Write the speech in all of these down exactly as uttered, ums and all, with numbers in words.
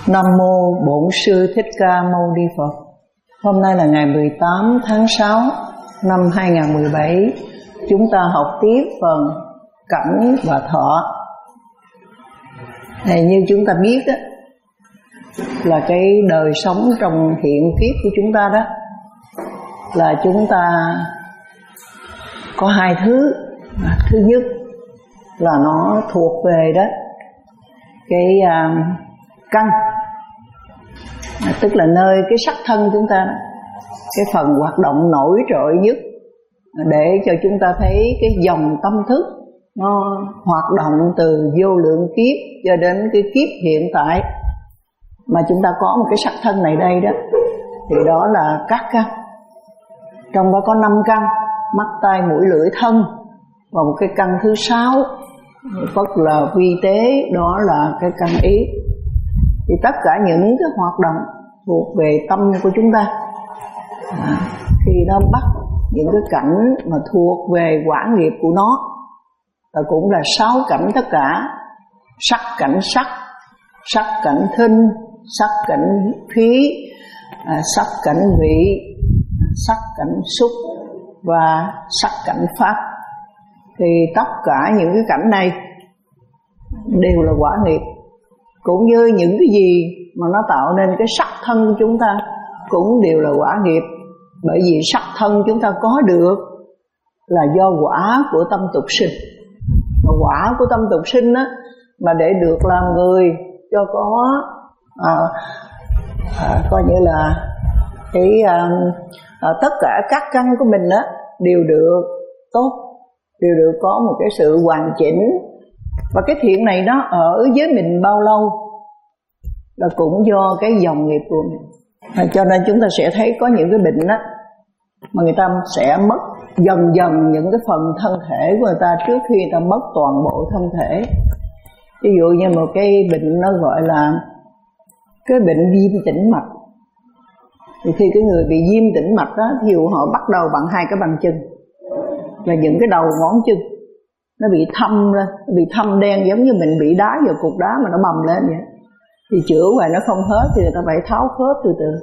Nam mô Bổn Sư Thích Ca Mâu Ni Phật. Hôm nay là ngày mười tám tháng sáu năm hai nghìn không trăm mười bảy. Chúng ta học tiếp phần cảnh và thọ. Này, như chúng ta biết đó, là cái đời sống trong hiện kiếp của chúng ta đó, là chúng ta có hai thứ. Thứ nhất là nó thuộc về đó cái uh, căn, tức là nơi cái sắc thân chúng ta, cái phần hoạt động nổi trội nhất để cho chúng ta thấy cái dòng tâm thức nó hoạt động từ vô lượng kiếp cho đến cái kiếp hiện tại mà chúng ta có một cái sắc thân này đây đó, thì đó là các căn. Trong đó có năm căn: mắt, tai, mũi, lưỡi, thân, và một cái căn thứ sáu rất là vi tế, đó là cái căn ý. Thì tất cả những cái hoạt động thuộc về tâm của chúng ta, à, khi nó bắt những cái cảnh mà thuộc về quả nghiệp của nó, và cũng là sáu cảnh tất cả: sắc cảnh sắc, sắc cảnh thinh, sắc cảnh khí, à, sắc cảnh vị, sắc cảnh xúc và sắc cảnh pháp. Thì tất cả những cái cảnh này đều là quả nghiệp, cũng như những cái gì mà nó tạo nên cái sắc thân của chúng ta cũng đều là quả nghiệp. Bởi vì sắc thân chúng ta có được là do quả của tâm tục sinh. Và quả của tâm tục sinh á, mà để được làm người cho có à, à, coi như là cái à, à, tất cả các căn của mình á đều được tốt, đều được có một cái sự hoàn chỉnh. Và cái thiện này nó ở với mình bao lâu là cũng do cái dòng nghiệp của mình. À, cho nên chúng ta sẽ thấy có những cái bệnh á mà người ta sẽ mất dần dần những cái phần thân thể của người ta trước khi người ta mất toàn bộ thân thể. Ví dụ như một cái bệnh nó gọi là cái bệnh viêm tĩnh mạch. Thì khi cái người bị viêm tĩnh mạch đó, ví dụ họ bắt đầu bằng hai cái bàn chân, là những cái đầu ngón chân nó bị thâm lên, nó bị thâm đen, giống như mình bị đá vào cục đá mà nó bầm lên vậy. Thì chữa hoài nó không hết thì người ta phải tháo khớp từ từ.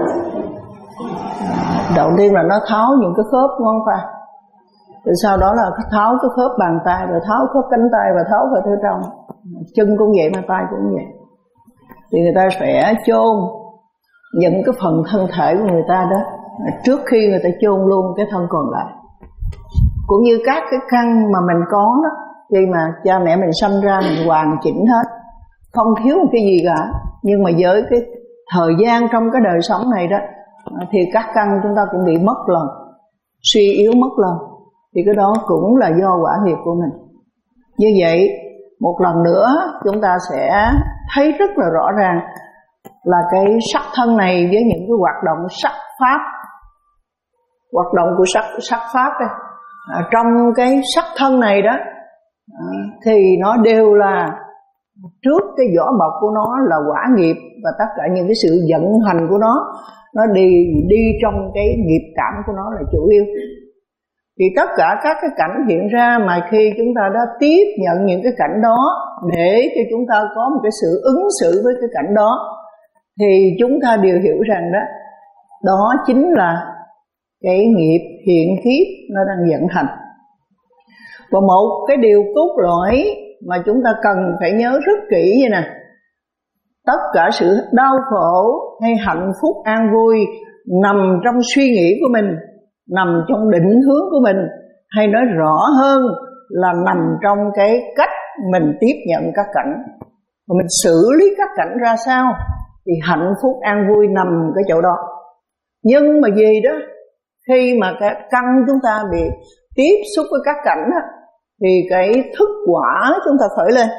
Đầu tiên là nó tháo những cái khớp ngón tay, rồi sau đó là tháo cái khớp bàn tay, rồi tháo khớp cánh tay, và tháo vào phía trong. Chân cũng vậy mà tay cũng vậy. Thì người ta sẽ chôn những cái phần thân thể của người ta đó trước khi người ta chôn luôn cái thân còn lại. Cũng như các cái căn mà mình có đó, khi mà cha mẹ mình sanh ra mình hoàn chỉnh hết, không thiếu một cái gì cả. Nhưng mà với cái thời gian trong cái đời sống này đó, thì các căn chúng ta cũng bị mất lần, suy yếu mất lần. Thì cái đó cũng là do quả nghiệp của mình. Như vậy một lần nữa chúng ta sẽ thấy rất là rõ ràng là cái sắc thân này với những cái hoạt động sắc pháp, hoạt động của sắc, sắc pháp đây, à, trong cái sắc thân này đó, à, thì nó đều là trước cái vỏ bọc của nó là quả nghiệp, và tất cả những cái sự vận hành của nó nó đi đi trong cái nghiệp cảm của nó là chủ yếu. Thì tất cả các cái cảnh hiện ra mà khi chúng ta đã tiếp nhận những cái cảnh đó để cho chúng ta có một cái sự ứng xử với cái cảnh đó, thì chúng ta đều hiểu rằng đó đó chính là cái nghiệp hiện kiếp nó đang vận hành. Và một cái điều cốt lõi mà chúng ta cần phải nhớ rất kỹ như nè: tất cả sự đau khổ hay hạnh phúc an vui nằm trong suy nghĩ của mình, nằm trong định hướng của mình, hay nói rõ hơn là nằm trong cái cách mình tiếp nhận các cảnh và mình xử lý các cảnh ra sao. Thì hạnh phúc an vui nằm cái chỗ đó. Nhưng mà gì đó, khi mà cái căn chúng ta bị tiếp xúc với các cảnh đó, thì cái thức quả chúng ta khởi lên.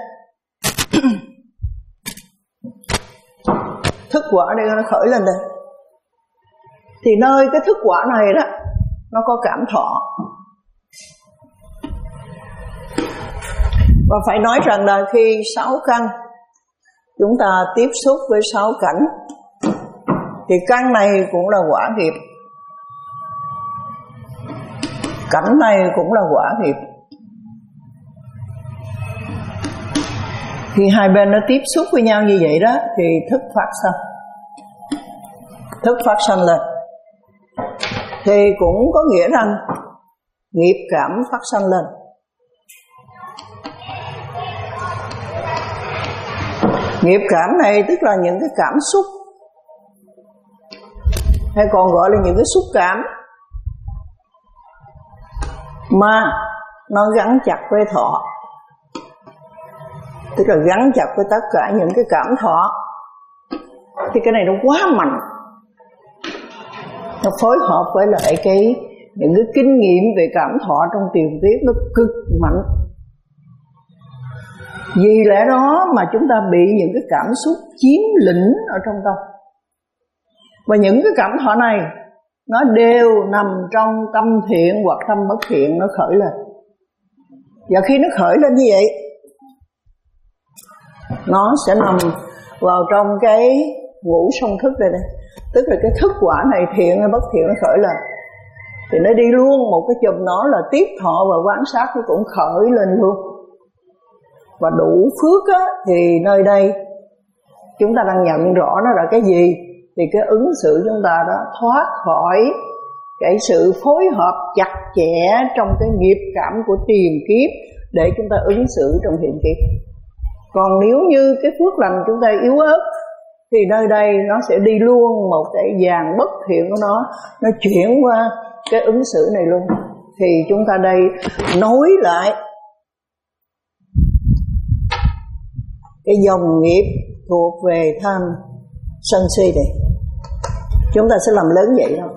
Thức quả đây nó khởi lên đây. Thì nơi cái thức quả này đó, nó có cảm thọ. Và phải nói rằng là khi sáu căn chúng ta tiếp xúc với sáu cảnh, thì căn này cũng là quả nghiệp, cảnh này cũng là quả nghiệp. Khi hai bên nó tiếp xúc với nhau như vậy đó thì thức phát sanh. Thức phát sanh lên thì cũng có nghĩa rằng nghiệp cảm phát sanh lên. Nghiệp cảm này tức là những cái cảm xúc, hay còn gọi là những cái xúc cảm mà nó gắn chặt với thọ. Tức là gắn chặt với tất cả những cái cảm thọ. Thì cái này nó quá mạnh, nó phối hợp với lại cái những cái kinh nghiệm về cảm thọ trong tiền kiếp nó cực mạnh. Vì lẽ đó mà chúng ta bị những cái cảm xúc chiếm lĩnh ở trong tâm. Và những cái cảm thọ này nó đều nằm trong tâm thiện hoặc tâm bất thiện nó khởi lên. Và khi nó khởi lên như vậy, nó sẽ nằm vào trong cái ngũ song thức đây đây. Tức là cái thức quả này thiện hay bất thiện nó khởi lên, thì nó đi luôn một cái chùm nó là tiếp thọ và quan sát nó cũng khởi lên luôn. Và đủ phước á, thì nơi đây chúng ta đang nhận rõ nó là cái gì, thì cái ứng xử chúng ta đó thoát khỏi cái sự phối hợp chặt chẽ trong cái nghiệp cảm của tiền kiếp để chúng ta ứng xử trong hiện kiếp. Còn nếu như cái phước lành chúng ta yếu ớt thì nơi đây nó sẽ đi luôn một cái dàn bất thiện của nó, nó chuyển qua cái ứng xử này luôn. Thì chúng ta đây nối lại cái dòng nghiệp thuộc về tham sân si này, chúng ta sẽ làm lớn vậy đó.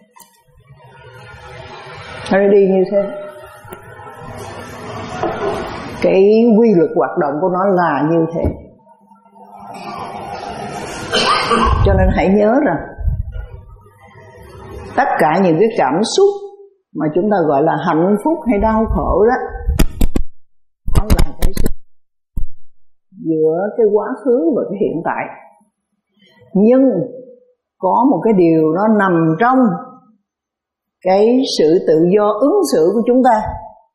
Nó đi như thế. Cái quy luật hoạt động của nó là như thế. Cho nên hãy nhớ rằng tất cả những cái cảm xúc mà chúng ta gọi là hạnh phúc hay đau khổ đó, nó là cái sự giữa cái quá khứ và cái hiện tại. Nhưng có một cái điều nó nằm trong cái sự tự do ứng xử của chúng ta,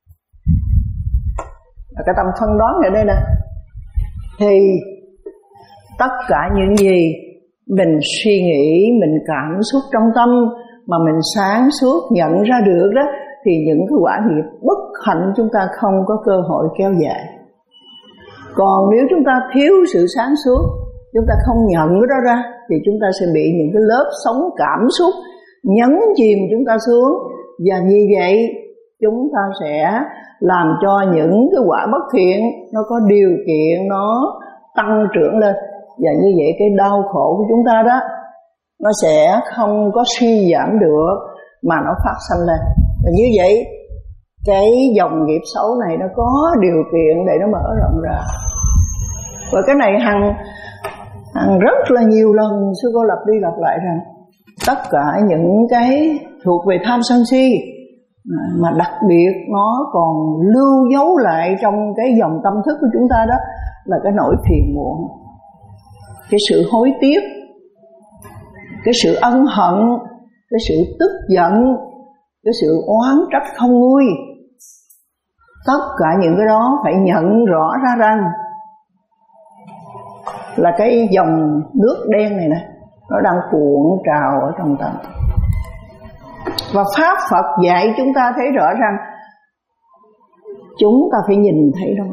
là cái tâm phân đoán ở đây nè. Thì tất cả những gì mình suy nghĩ, mình cảm xúc trong tâm mà mình sáng suốt nhận ra được đó, thì những cái quả nghiệp bất hạnh chúng ta không có cơ hội kéo dài. Còn nếu chúng ta thiếu sự sáng suốt, chúng ta không nhận cái đó ra, thì chúng ta sẽ bị những cái lớp sóng cảm xúc nhấn chìm chúng ta xuống. Và như vậy chúng ta sẽ làm cho những cái quả bất thiện nó có điều kiện nó tăng trưởng lên. Và như vậy cái đau khổ của chúng ta đó, nó sẽ không có suy giảm được mà nó phát sanh lên. Và như vậy cái dòng nghiệp xấu này nó có điều kiện để nó mở rộng ra. Và cái này hằng hằng rất là nhiều lần sư cô lặp đi lặp lại rằng tất cả những cái thuộc về tham sân si mà đặc biệt nó còn lưu dấu lại trong cái dòng tâm thức của chúng ta đó là cái nỗi phiền muộn, cái sự hối tiếc, cái sự ân hận, cái sự tức giận, cái sự oán trách không nguôi. Tất cả những cái đó phải nhận rõ ra rằng là cái dòng nước đen này nè, nó đang cuộn trào ở trong tâm. Và Pháp Phật dạy chúng ta thấy rõ rằng chúng ta phải nhìn thấy nó.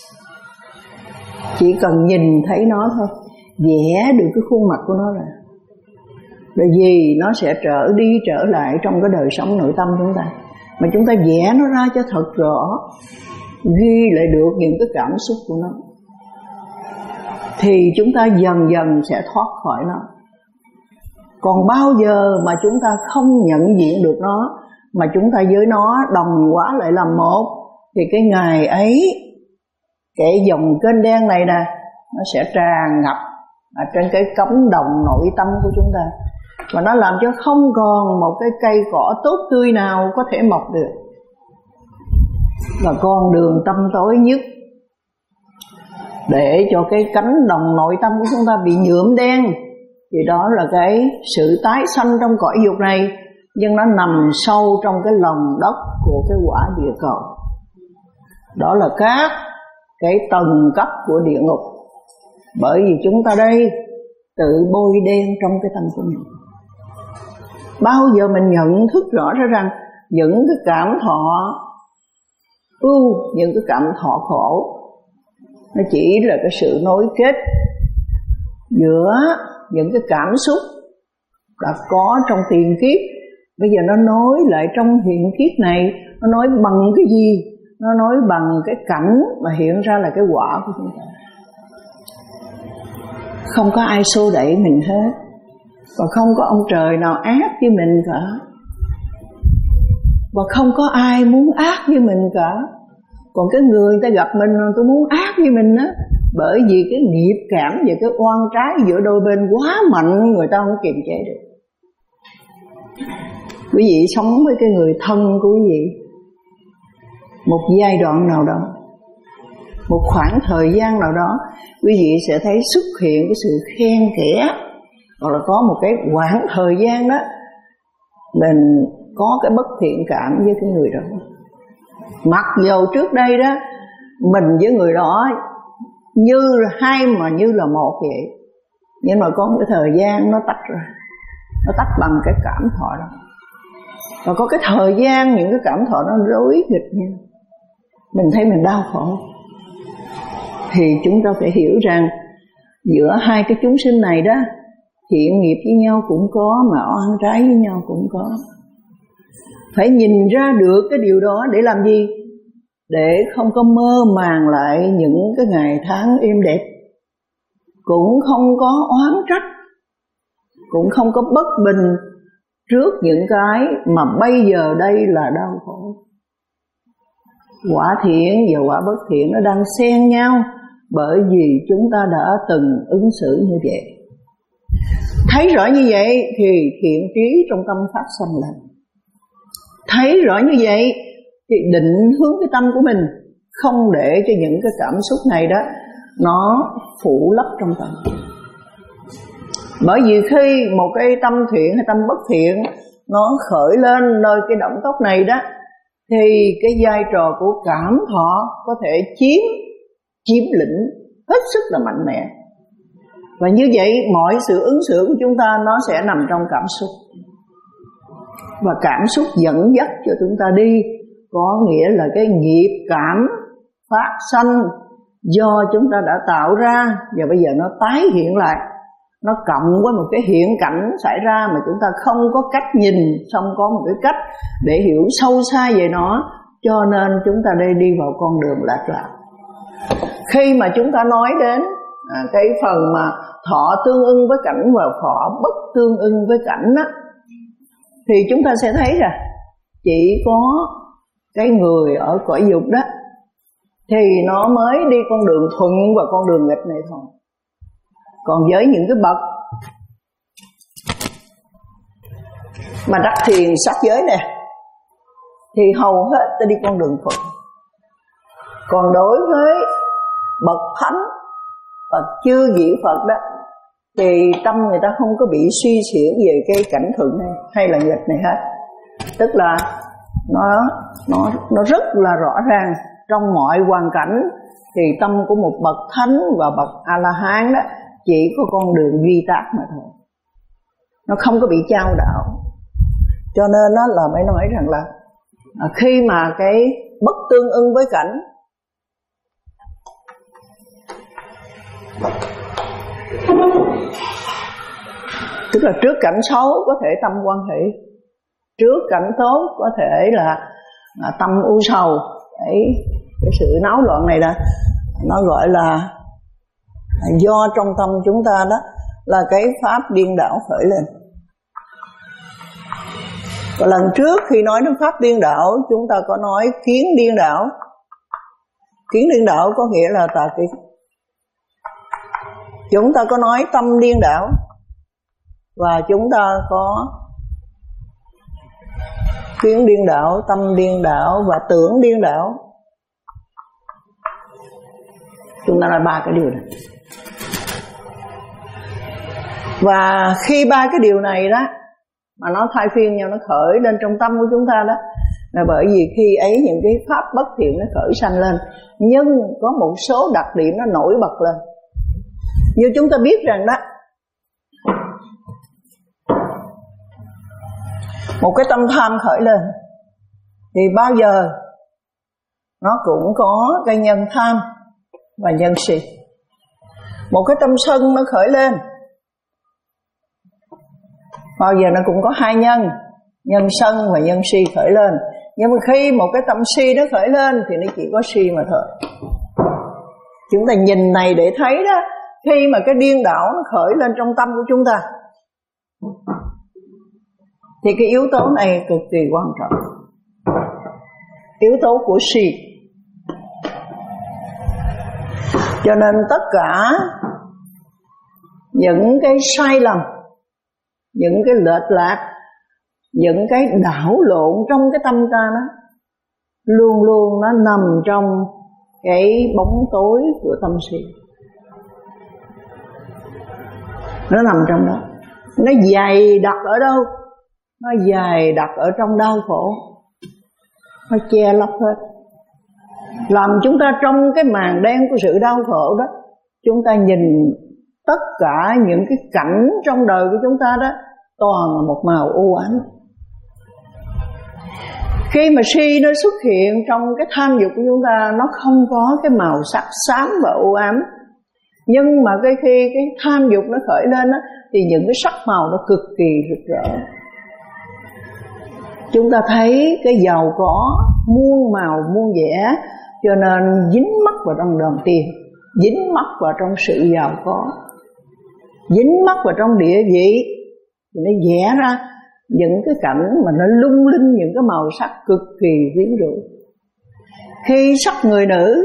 Chỉ cần nhìn thấy nó thôi, vẽ được cái khuôn mặt của nó là rồi gì nó sẽ trở đi trở lại trong cái đời sống nội tâm chúng ta. Mà chúng ta vẽ nó ra cho thật rõ, ghi lại được những cái cảm xúc của nó, thì chúng ta dần dần sẽ thoát khỏi nó. Còn bao giờ mà chúng ta không nhận diện được nó, mà chúng ta với nó đồng hóa lại làm một, thì cái ngày ấy cái dòng kênh đen này nè, nó sẽ tràn ngập ở trên cái cống đồng nội tâm của chúng ta. Và nó làm cho không còn một cái cây cỏ tốt tươi nào có thể mọc được. Và con đường tăm tối nhất để cho cái cánh đồng nội tâm của chúng ta bị nhuộm đen, thì đó là cái sự tái sanh trong cõi dục này, nhưng nó nằm sâu trong cái lòng đất của cái quả địa cầu. Đó là các cái tầng cấp của địa ngục. Bởi vì chúng ta đây tự bôi đen trong cái tâm của mình. Bao giờ mình nhận thức rõ ra rằng những cái cảm thọ ưu, những cái cảm thọ khổ, nó chỉ là cái sự nối kết giữa những cái cảm xúc đã có trong tiền kiếp, bây giờ nó nối lại trong hiện kiếp này. Nó nói bằng cái gì? Nó nói bằng cái cảnh mà hiện ra là cái quả của chúng ta. Không có ai xô đẩy mình hết, và không có ông trời nào ác với mình cả, và không có ai muốn ác với mình cả. Còn cái người ta gặp mình tôi muốn ác với mình á, bởi vì cái nghiệp cảm và cái oan trái giữa đôi bên quá mạnh, người ta không kiềm chế được. Quý vị sống với cái người thân của quý vị một giai đoạn nào đó, một khoảng thời gian nào đó, quý vị sẽ thấy xuất hiện cái sự khen kẻ, hoặc là có một cái khoảng thời gian đó mình có cái bất thiện cảm với cái người đó. Mặc dù trước đây đó mình với người đó như hai mà như là một vậy, nhưng mà có một cái thời gian nó tách rồi, nó tách bằng cái cảm thọ đó. Và có cái thời gian những cái cảm thọ nó rối nghịch nhau, mình thấy mình đau khổ. Thì chúng ta phải hiểu rằng giữa hai cái chúng sinh này đó, thiện nghiệp với nhau cũng có, mà oan trái với nhau cũng có. Phải nhìn ra được cái điều đó để làm gì? Để không có mơ màng lại những cái ngày tháng êm đẹp, cũng không có oán trách, cũng không có bất bình trước những cái mà bây giờ đây là đau khổ. Quả thiện và quả bất thiện nó đang xen nhau, bởi vì chúng ta đã từng ứng xử như vậy. Thấy rõ như vậy thì thiện trí trong tâm phát sanh lên. Thấy rõ như vậy thì định hướng cái tâm của mình, không để cho những cái cảm xúc này đó nó phủ lấp trong tâm. Bởi vì khi một cái tâm thiện hay tâm bất thiện nó khởi lên nơi cái động tác này đó, thì cái vai trò của cảm thọ có thể chiếm chiếm lĩnh hết sức là mạnh mẽ. Và như vậy mọi sự ứng xử của chúng ta nó sẽ nằm trong cảm xúc. Và cảm xúc dẫn dắt cho chúng ta đi, có nghĩa là cái nghiệp cảm phát sanh do chúng ta đã tạo ra, và bây giờ nó tái hiện lại. Nó cộng với một cái hiện cảnh xảy ra mà chúng ta không có cách nhìn, không có một cái cách để hiểu sâu xa về nó, cho nên chúng ta đây đi vào con đường lạc lạc. Khi mà chúng ta nói đến à, cái phần mà thọ tương ưng với cảnh và thọ bất tương ưng với cảnh đó, thì chúng ta sẽ thấy rằng chỉ có cái người ở cõi dục đó thì nó mới đi con đường thuận và con đường nghịch này thôi. Còn với những cái bậc mà đắc thiền sắc giới nè thì hầu hết ta đi con đường thuận. Còn đối với bậc thánh và chư vị Phật đó thì tâm người ta không có bị suy chuyển về cái cảnh thuận này hay là nghịch này hết. Tức là nó nó nó rất là rõ ràng trong mọi hoàn cảnh, thì tâm của một bậc thánh và bậc A La Hán đó chỉ có con đường duy tác mà thôi, nó không có bị chao đảo. Cho nên nó là mới nói rằng là khi mà cái bất tương ưng với cảnh, tức là trước cảnh xấu có thể tâm quan hỷ, trước cảnh tốt có thể là tâm u sầu. Đấy, cái sự náo loạn này đó nó gọi là do trong tâm chúng ta đó là cái pháp điên đảo khởi lên. Và lần trước khi nói đến pháp điên đảo, chúng ta có nói kiến điên đảo. Kiến điên đảo có nghĩa là tà kiến. Chúng ta có nói tâm điên đảo, và chúng ta có kiến điên đảo, tâm điên đảo và tưởng điên đảo. Chúng ta nói ba cái điều này. Và khi ba cái điều này đó mà nó thay phiên nhau, nó khởi lên trong tâm của chúng ta đó, là bởi vì khi ấy những cái pháp bất thiện nó khởi sanh lên, nhưng có một số đặc điểm nó nổi bật lên. Như chúng ta biết rằng đó, một cái tâm tham khởi lên thì bao giờ nó cũng có cái nhân tham và nhân si. Một cái tâm sân nó khởi lên, bao giờ nó cũng có hai nhân, nhân sân và nhân si khởi lên. Nhưng mà khi một cái tâm si nó khởi lên thì nó chỉ có si mà thôi. Chúng ta nhìn này để thấy đó, khi mà cái điên đảo nó khởi lên trong tâm của chúng ta thì cái yếu tố này cực kỳ quan trọng, yếu tố của si. Cho nên tất cả những cái sai lầm, những cái lệch lạc, những cái đảo lộn trong cái tâm ta đó, luôn luôn nó nằm trong cái bóng tối của tâm si. Nó nằm trong đó. Nó dày đặc ở đâu? Nó dày đặc ở trong đau khổ. Nó che lấp hết, làm chúng ta trong cái màn đen của sự đau khổ đó, chúng ta nhìn tất cả những cái cảnh trong đời của chúng ta đó toàn là một màu u ám. Khi mà si nó xuất hiện trong cái tham dục của chúng ta, nó không có cái màu sắc xám và u ám. Nhưng mà cái khi cái tham dục nó khởi lên đó, thì những cái sắc màu nó cực kỳ rực rỡ. Chúng ta thấy cái giàu có muôn màu muôn vẻ, cho nên dính mắc vào trong đồng tiền, dính mắc vào trong sự giàu có, dính mắc vào trong địa vị, thì nó vẽ ra những cái cảnh mà nó lung linh những cái màu sắc cực kỳ quyến rũ. Khi sắc người nữ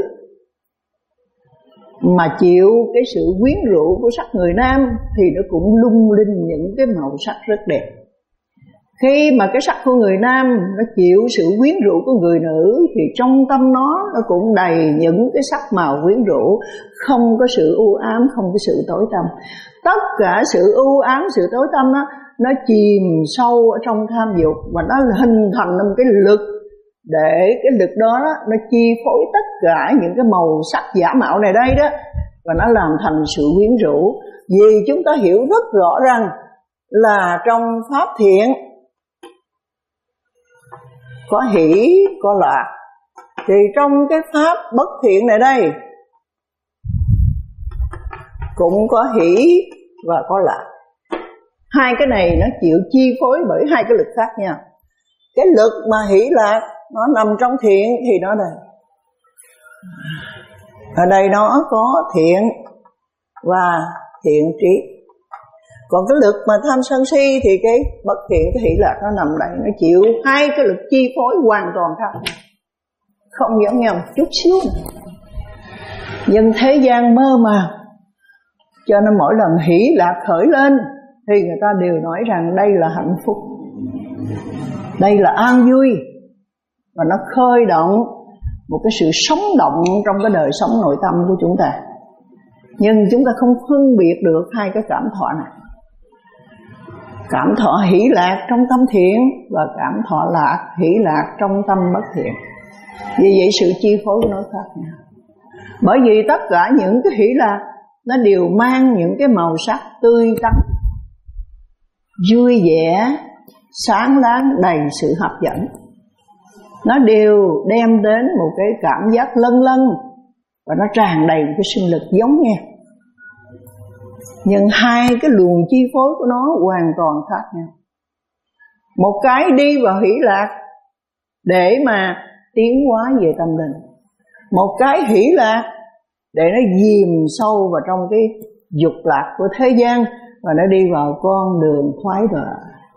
mà chịu cái sự quyến rũ của sắc người nam thì nó cũng lung linh những cái màu sắc rất đẹp. Khi mà cái sắc của người nam nó chịu sự quyến rũ của người nữ thì trong tâm nó nó cũng đầy những cái sắc màu quyến rũ, không có sự u ám, không có sự tối tăm. Tất cả sự u ám, sự tối tăm đó, nó chìm sâu ở trong tham dục và nó hình thành một cái lực, để cái lực đó, đó nó chi phối tất cả những cái màu sắc giả mạo này đây đó, và nó làm thành sự quyến rũ. Vì chúng ta hiểu rất rõ rằng là trong pháp thiện có hỷ có lạc, thì trong cái pháp bất thiện này đây cũng có hỷ và có lạc. Hai cái này nó chịu chi phối bởi hai cái lực khác nhau. Cái lực mà hỷ lạc nó nằm trong thiện thì nó đây, ở đây nó có thiện và thiện trí. Còn cái lực mà tham sân si thì cái bất thiện, cái hỷ lạc nó nằm đây, nó chịu hai cái lực chi phối hoàn toàn khác, không giống nhau một chút xíu nữa. Nhưng thế gian mơ màng, cho nên mỗi lần hỷ lạc khởi lên thì người ta đều nói rằng đây là hạnh phúc, đây là an vui, và nó khơi động một cái sự sống động trong cái đời sống nội tâm của chúng ta. Nhưng chúng ta không phân biệt được hai cái cảm thọ này, cảm thọ hỷ lạc trong tâm thiện và cảm thọ lạc, hỷ lạc trong tâm bất thiện. Vì vậy sự chi phối của nó khác nhau. Bởi vì tất cả những cái hỷ lạc nó đều mang những cái màu sắc tươi tắn, vui vẻ, sáng láng, đầy sự hấp dẫn. Nó đều đem đến một cái cảm giác lân lân, và nó tràn đầy một cái sinh lực giống nhau. Nhưng hai cái luồng chi phối của nó hoàn toàn khác nhau. Một cái đi vào hỷ lạc để mà tiến hóa về tâm linh, một cái hỷ lạc để nó dìm sâu vào trong cái dục lạc của thế gian, và nó đi vào con đường thoái đọa.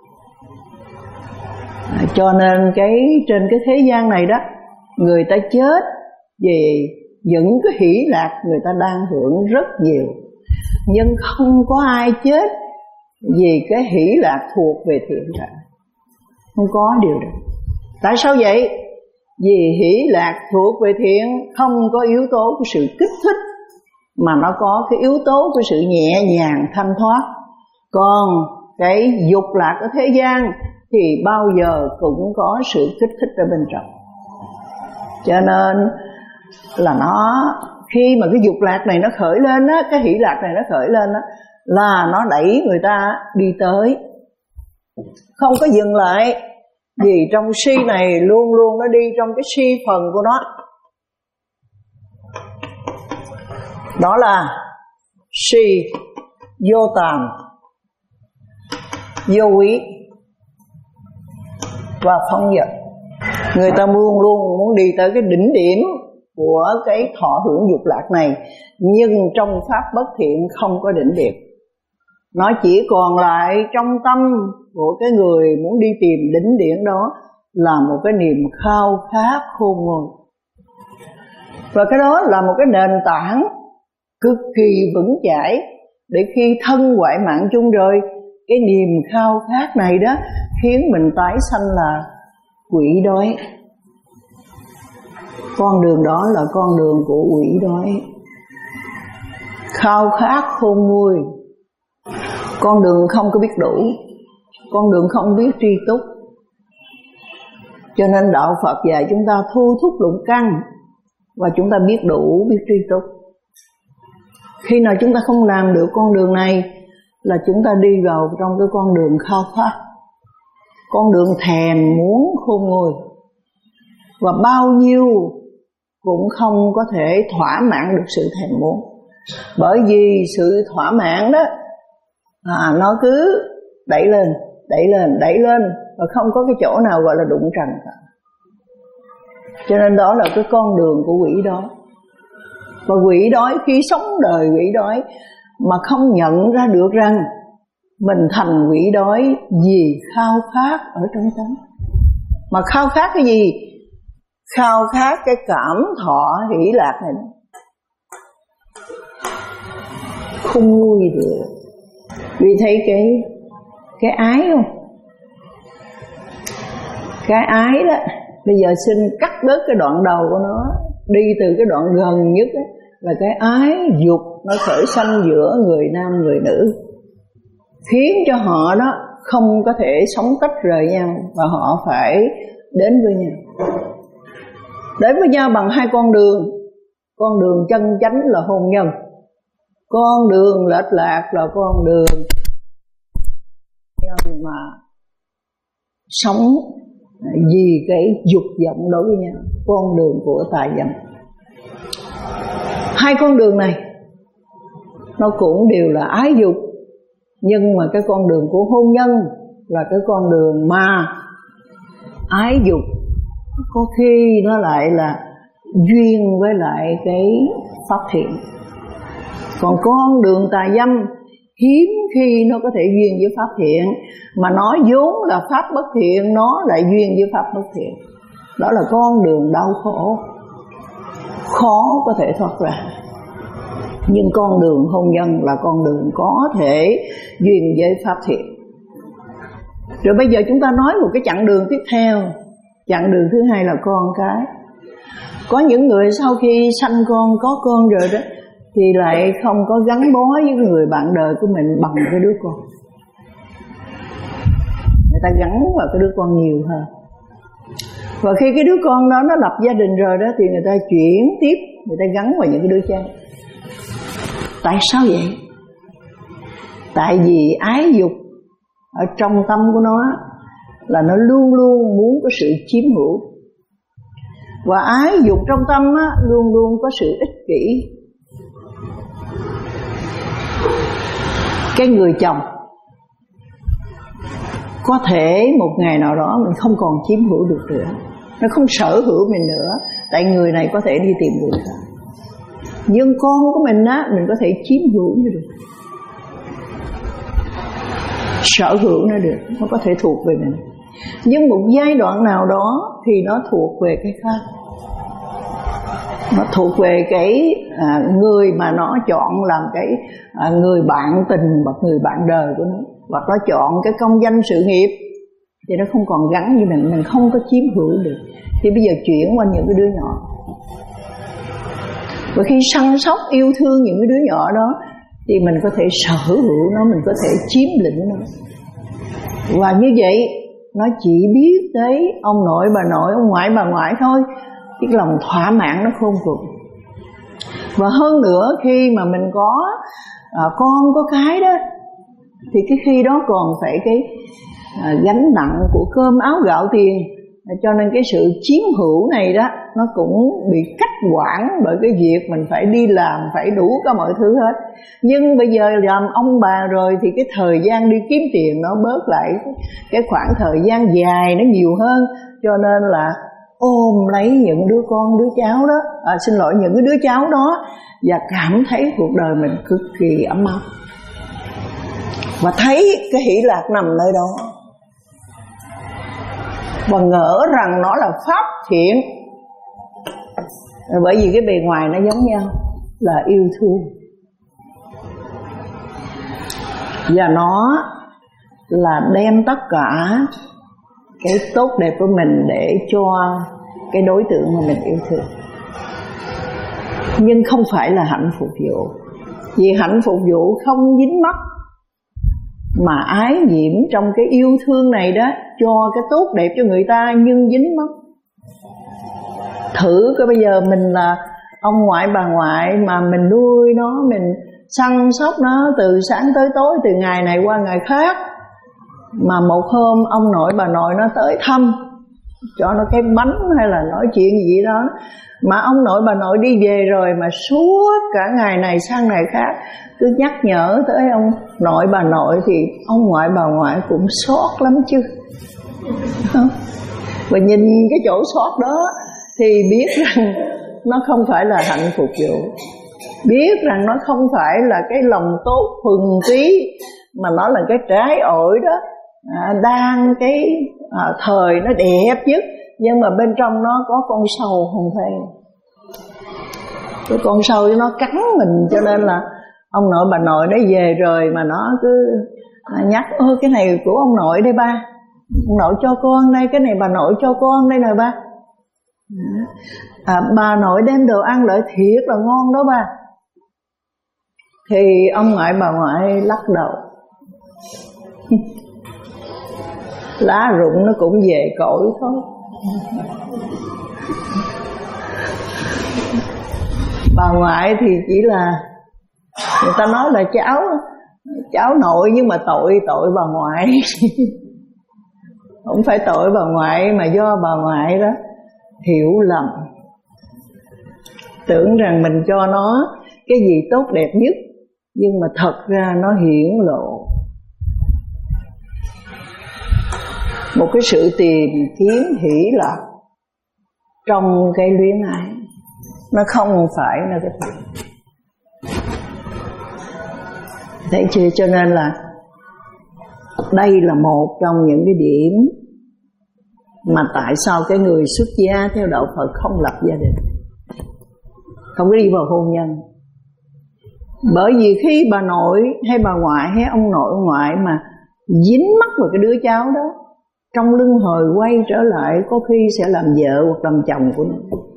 Cho nên cái trên cái thế gian này đó, người ta chết vì những cái hỷ lạc người ta đang hưởng rất nhiều, nhưng không có ai chết vì cái hỷ lạc thuộc về thiện cả. Không có điều đó. Tại sao vậy? Vì hỷ lạc thuộc về thiện không có yếu tố của sự kích thích, mà nó có cái yếu tố của sự nhẹ nhàng thanh thoát. Còn cái dục lạc ở thế gian thì bao giờ cũng có sự kích thích ở bên trong. Cho nên là nó khi mà cái dục lạc này nó khởi lên á, cái hỷ lạc này nó khởi lên á, là nó đẩy người ta đi tới, không có dừng lại. Vì trong si này luôn luôn nó đi trong cái si phần của nó. Đó là si vô tàm, vô quý và phong dật. Người ta luôn luôn muốn đi tới cái đỉnh điểm của cái thọ hưởng dục lạc này, nhưng trong pháp bất thiện không có đỉnh điểm. Nó chỉ còn lại trong tâm của cái người muốn đi tìm đỉnh điểm đó là một cái niềm khao khát khôn nguôi. Và cái đó là một cái nền tảng cực kỳ vững chãi để khi thân hoại mạng chung rồi, cái niềm khao khát này đó khiến mình tái sanh là quỷ đói. Con đường đó là con đường của quỷ đói, khao khát khôn nguôi. Con đường không có biết đủ, con đường không biết tri túc. Cho nên đạo Phật dạy chúng ta thu thúc lục căn, và chúng ta biết đủ, biết tri túc. Khi nào chúng ta không làm được con đường này là chúng ta đi vào trong cái con đường khao khát, con đường thèm muốn khôn nguôi, và bao nhiêu cũng không có thể thỏa mãn được sự thèm muốn. Bởi vì sự thỏa mãn đó à, nó cứ đẩy lên, đẩy lên, đẩy lên, và không có cái chỗ nào gọi là đụng trần cả. Cho nên đó là cái con đường của quỷ đói. Và quỷ đói khi sống đời quỷ đói mà không nhận ra được rằng mình thành quỷ đói vì khao khát ở trong tâm. Mà khao khát cái gì? Khao khát cái cảm thọ hỷ lạc này, không nguôi được. Vì thấy cái cái ái không? Cái ái đó, bây giờ xin cắt bớt cái đoạn đầu của nó, đi từ cái đoạn gần nhất đó, là cái ái dục nó khởi sanh giữa người nam người nữ, khiến cho họ đó không có thể sống tách rời nhau, và họ phải đến với nhau. Đến với nhau bằng hai con đường. Con đường chân chánh là hôn nhân, con đường lệch lạc là con đường nhân mà sống vì cái dục vọng đối với nhau, con đường của tài dâm. Hai con đường này nó cũng đều là ái dục, nhưng mà cái con đường của hôn nhân là cái con đường mà ái dục có khi nó lại là duyên với lại cái pháp thiện. Còn con đường tà dâm hiếm khi nó có thể duyên với pháp thiện, mà nó vốn là pháp bất thiện, nó lại duyên với pháp bất thiện. Đó là con đường đau khổ, khó có thể thoát ra. Nhưng con đường hôn nhân là con đường có thể duyên với pháp thiện. Rồi bây giờ chúng ta nói một cái chặng đường tiếp theo. Chặng đường thứ hai là con cái. Có những người sau khi sanh con, có con rồi đó, thì lại không có gắn bó với người bạn đời của mình bằng cái đứa con. Người ta gắn vào cái đứa con nhiều hơn. Và khi cái đứa con đó nó lập gia đình rồi đó, thì người ta chuyển tiếp, người ta gắn vào những cái đứa cháu. Tại sao vậy? Tại vì ái dục ở trong tâm của nó là nó luôn luôn muốn có sự chiếm hữu. Và ái dục trong tâm á, luôn luôn có sự ích kỷ. Cái người chồng có thể một ngày nào đó mình không còn chiếm hữu được nữa, nó không sở hữu mình nữa, tại người này có thể đi tìm người khác. Nhưng con của mình á, mình có thể chiếm hữu nó được, sở hữu nó được, nó có thể thuộc về mình. Nhưng một giai đoạn nào đó thì nó thuộc về cái khác. Nó thuộc về cái à, người mà nó chọn làm cái à, người bạn tình hoặc người bạn đời của nó, hoặc nó chọn cái công danh sự nghiệp, thì nó không còn gắn với mình, mình không có chiếm hữu được. Thì bây giờ chuyển qua những cái đứa nhỏ. Và khi săn sóc yêu thương những cái đứa nhỏ đó, thì mình có thể sở hữu nó, mình có thể chiếm lĩnh nó. Và như vậy nó chỉ biết tới ông nội bà nội, ông ngoại bà ngoại thôi, cái lòng thỏa mãn nó khôn cùng. Và hơn nữa khi mà mình có à, con có cái đó, thì cái khi đó còn phải cái à, gánh nặng của cơm áo gạo tiền. Cho nên cái sự chiếm hữu này đó nó cũng bị cắt quản bởi cái việc mình phải đi làm, phải đủ cả mọi thứ hết. Nhưng bây giờ làm ông bà rồi thì cái thời gian đi kiếm tiền nó bớt lại, cái khoảng thời gian dài nó nhiều hơn. Cho nên là ôm lấy những đứa con, đứa cháu đó, à, xin lỗi những cái đứa cháu đó, và cảm thấy cuộc đời mình cực kỳ ấm áp, và thấy cái hỷ lạc nằm nơi đó, và ngỡ rằng nó là pháp thiện. Bởi vì cái bề ngoài nó giống nhau là yêu thương, và nó là đem tất cả cái tốt đẹp của mình để cho cái đối tượng mà mình yêu thương. Nhưng không phải là hạnh phục vụ, vì hạnh phục vụ không dính mắc, mà ái nhiễm trong cái yêu thương này đó, cho cái tốt đẹp cho người ta nhưng dính mắc. Thử coi bây giờ mình là ông ngoại bà ngoại mà mình nuôi nó, mình săn sóc nó từ sáng tới tối, từ ngày này qua ngày khác, mà một hôm ông nội bà nội nó tới thăm, cho nó cái bánh hay là nói chuyện gì đó, mà ông nội bà nội đi về rồi mà suốt cả ngày này sang ngày khác cứ nhắc nhở tới ông nội bà nội, thì ông ngoại bà ngoại cũng xót lắm chứ. Và nhìn cái chỗ xót đó thì biết rằng nó không phải là hạnh phục vụ, biết rằng nó không phải là cái lòng tốt thuần túy, mà nó là cái trái ổi đó, à, đang cái à, thời nó đẹp nhất, nhưng mà bên trong nó có con sâu không thấy. Cái con sâu nó cắn mình, cho nên là ông nội bà nội nó về rồi mà nó cứ nhắc: ơ cái này của ông nội đây ba, ông nội cho con đây, cái này bà nội cho con đây nè ba. À, bà nội đem đồ ăn lại thiệt là ngon đó ba. Thì ông ngoại bà ngoại lắc đầu. Lá rụng nó cũng về cội thôi. Bà ngoại thì chỉ là, người ta nói là cháu cháu nội, nhưng mà tội tội bà ngoại. Không phải tội bà ngoại, mà do bà ngoại đó hiểu lầm, tưởng rằng mình cho nó cái gì tốt đẹp nhất, nhưng mà thật ra nó hiển lộ một cái sự tìm kiếm hỷ lạc trong cái luyến ái. Nó không phải là cái thật. Thấy chưa? Cho nên là đây là một trong những cái điểm mà tại sao cái người xuất gia theo đạo Phật không lập gia đình, không có đi vào hôn nhân. Bởi vì khi bà nội hay bà ngoại hay ông nội ông ngoại mà dính mắc vào cái đứa cháu đó, trong luân hồi quay trở lại có khi sẽ làm vợ hoặc làm chồng của nó.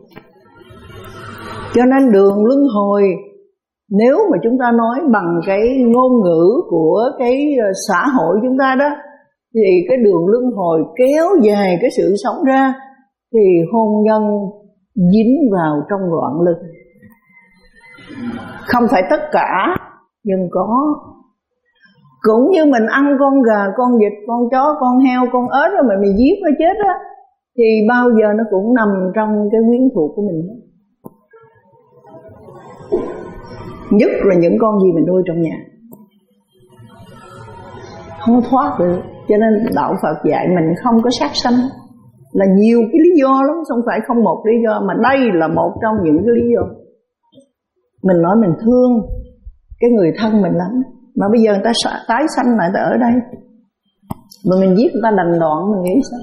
Cho nên đường luân hồi, nếu mà chúng ta nói bằng cái ngôn ngữ của cái xã hội chúng ta đó, thì cái đường luân hồi kéo dài cái sự sống ra, thì hôn nhân dính vào trong loạn luân. Không phải tất cả, nhưng có. Cũng như mình ăn con gà, con vịt, con chó, con heo, con ếch rồi mà mình giết nó chết á, thì bao giờ nó cũng nằm trong cái quyến thuộc của mình. Nhất là những con gì mình nuôi trong nhà, không thoát được. Cho nên đạo Phật dạy mình không có sát sanh là nhiều cái lý do lắm, không phải không một lý do, mà đây là một trong những cái lý do. Mình nói mình thương cái người thân mình lắm, mà bây giờ người ta tái sanh lại ta ở đây, mà mình giết người ta đành đoạn, mình nghĩ sao?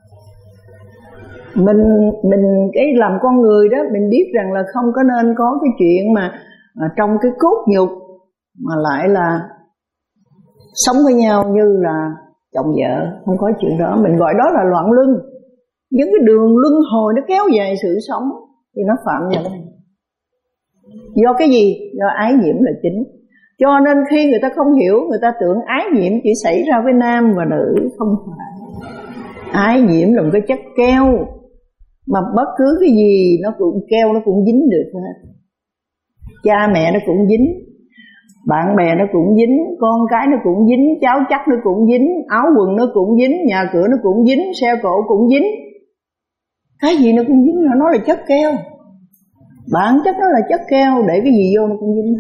Mình mình cái làm con người đó, mình biết rằng là không có nên có cái chuyện mà à, trong cái cốt nhục mà lại là sống với nhau như là chồng vợ, không có chuyện đó. Mình gọi đó là loạn luân. Những cái đường luân hồi nó kéo dài sự sống thì nó phạm vào đây. Do cái gì? Do ái nhiễm là chính. Cho nên khi người ta không hiểu, người ta tưởng ái nhiễm chỉ xảy ra với nam và nữ. Không phải. Ái nhiễm là một cái chất keo Mà bất cứ cái gì nó cũng keo nó cũng dính được hết. Cha mẹ nó cũng dính, bạn bè nó cũng dính, con cái nó cũng dính, cháu chắc nó cũng dính, áo quần nó cũng dính, nhà cửa nó cũng dính, xe cộ cũng dính. Cái gì nó cũng dính, nó là chất keo. Bản chất nó là chất keo, để cái gì vô nó cũng dính.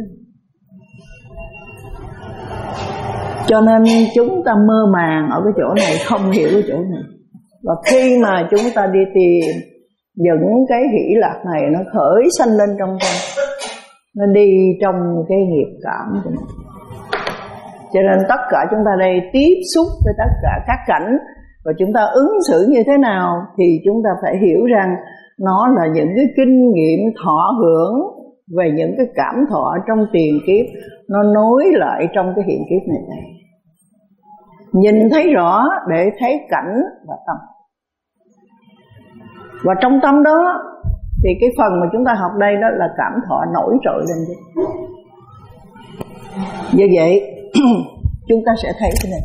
Cho nên chúng ta mơ màng ở cái chỗ này, không hiểu cái chỗ này. Và khi mà chúng ta đi tìm những cái hỷ lạc này, nó khởi sanh lên trong tâm, nó đi trong cái nghiệp cảm của nó. Cho nên tất cả chúng ta đây tiếp xúc với tất cả các cảnh, và chúng ta ứng xử như thế nào thì chúng ta phải hiểu rằng nó là những cái kinh nghiệm thọ hưởng về những cái cảm thọ trong tiền kiếp, nó nối lại trong cái hiện kiếp này này. Nhìn thấy rõ để thấy cảnh và tâm. Và trong tâm đó thì cái phần mà chúng ta học đây đó là cảm thọ nổi trội lên chứ. Như vậy chúng ta sẽ thấy thế này.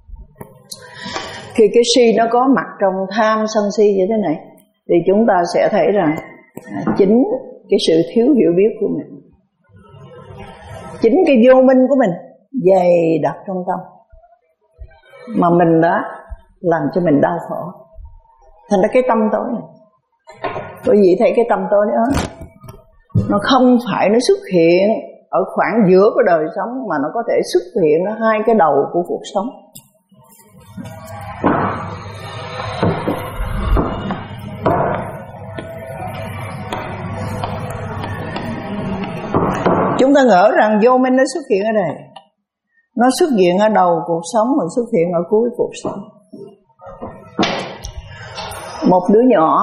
Khi cái si nó có mặt trong tham sân si như thế này thì chúng ta sẽ thấy rằng chính cái sự thiếu hiểu biết của mình, chính cái vô minh của mình dày đặc trong tâm, mà mình đã làm cho mình đau khổ. Thành ra cái tâm tối này, quý vị thấy cái tâm tối đó, nó không phải nó xuất hiện ở khoảng giữa của đời sống, mà nó có thể xuất hiện ở hai cái đầu của cuộc sống. Chúng ta ngỡ rằng vô minh nó xuất hiện ở đây, nó xuất hiện ở đầu cuộc sống mà xuất hiện ở cuối cuộc sống. Một đứa nhỏ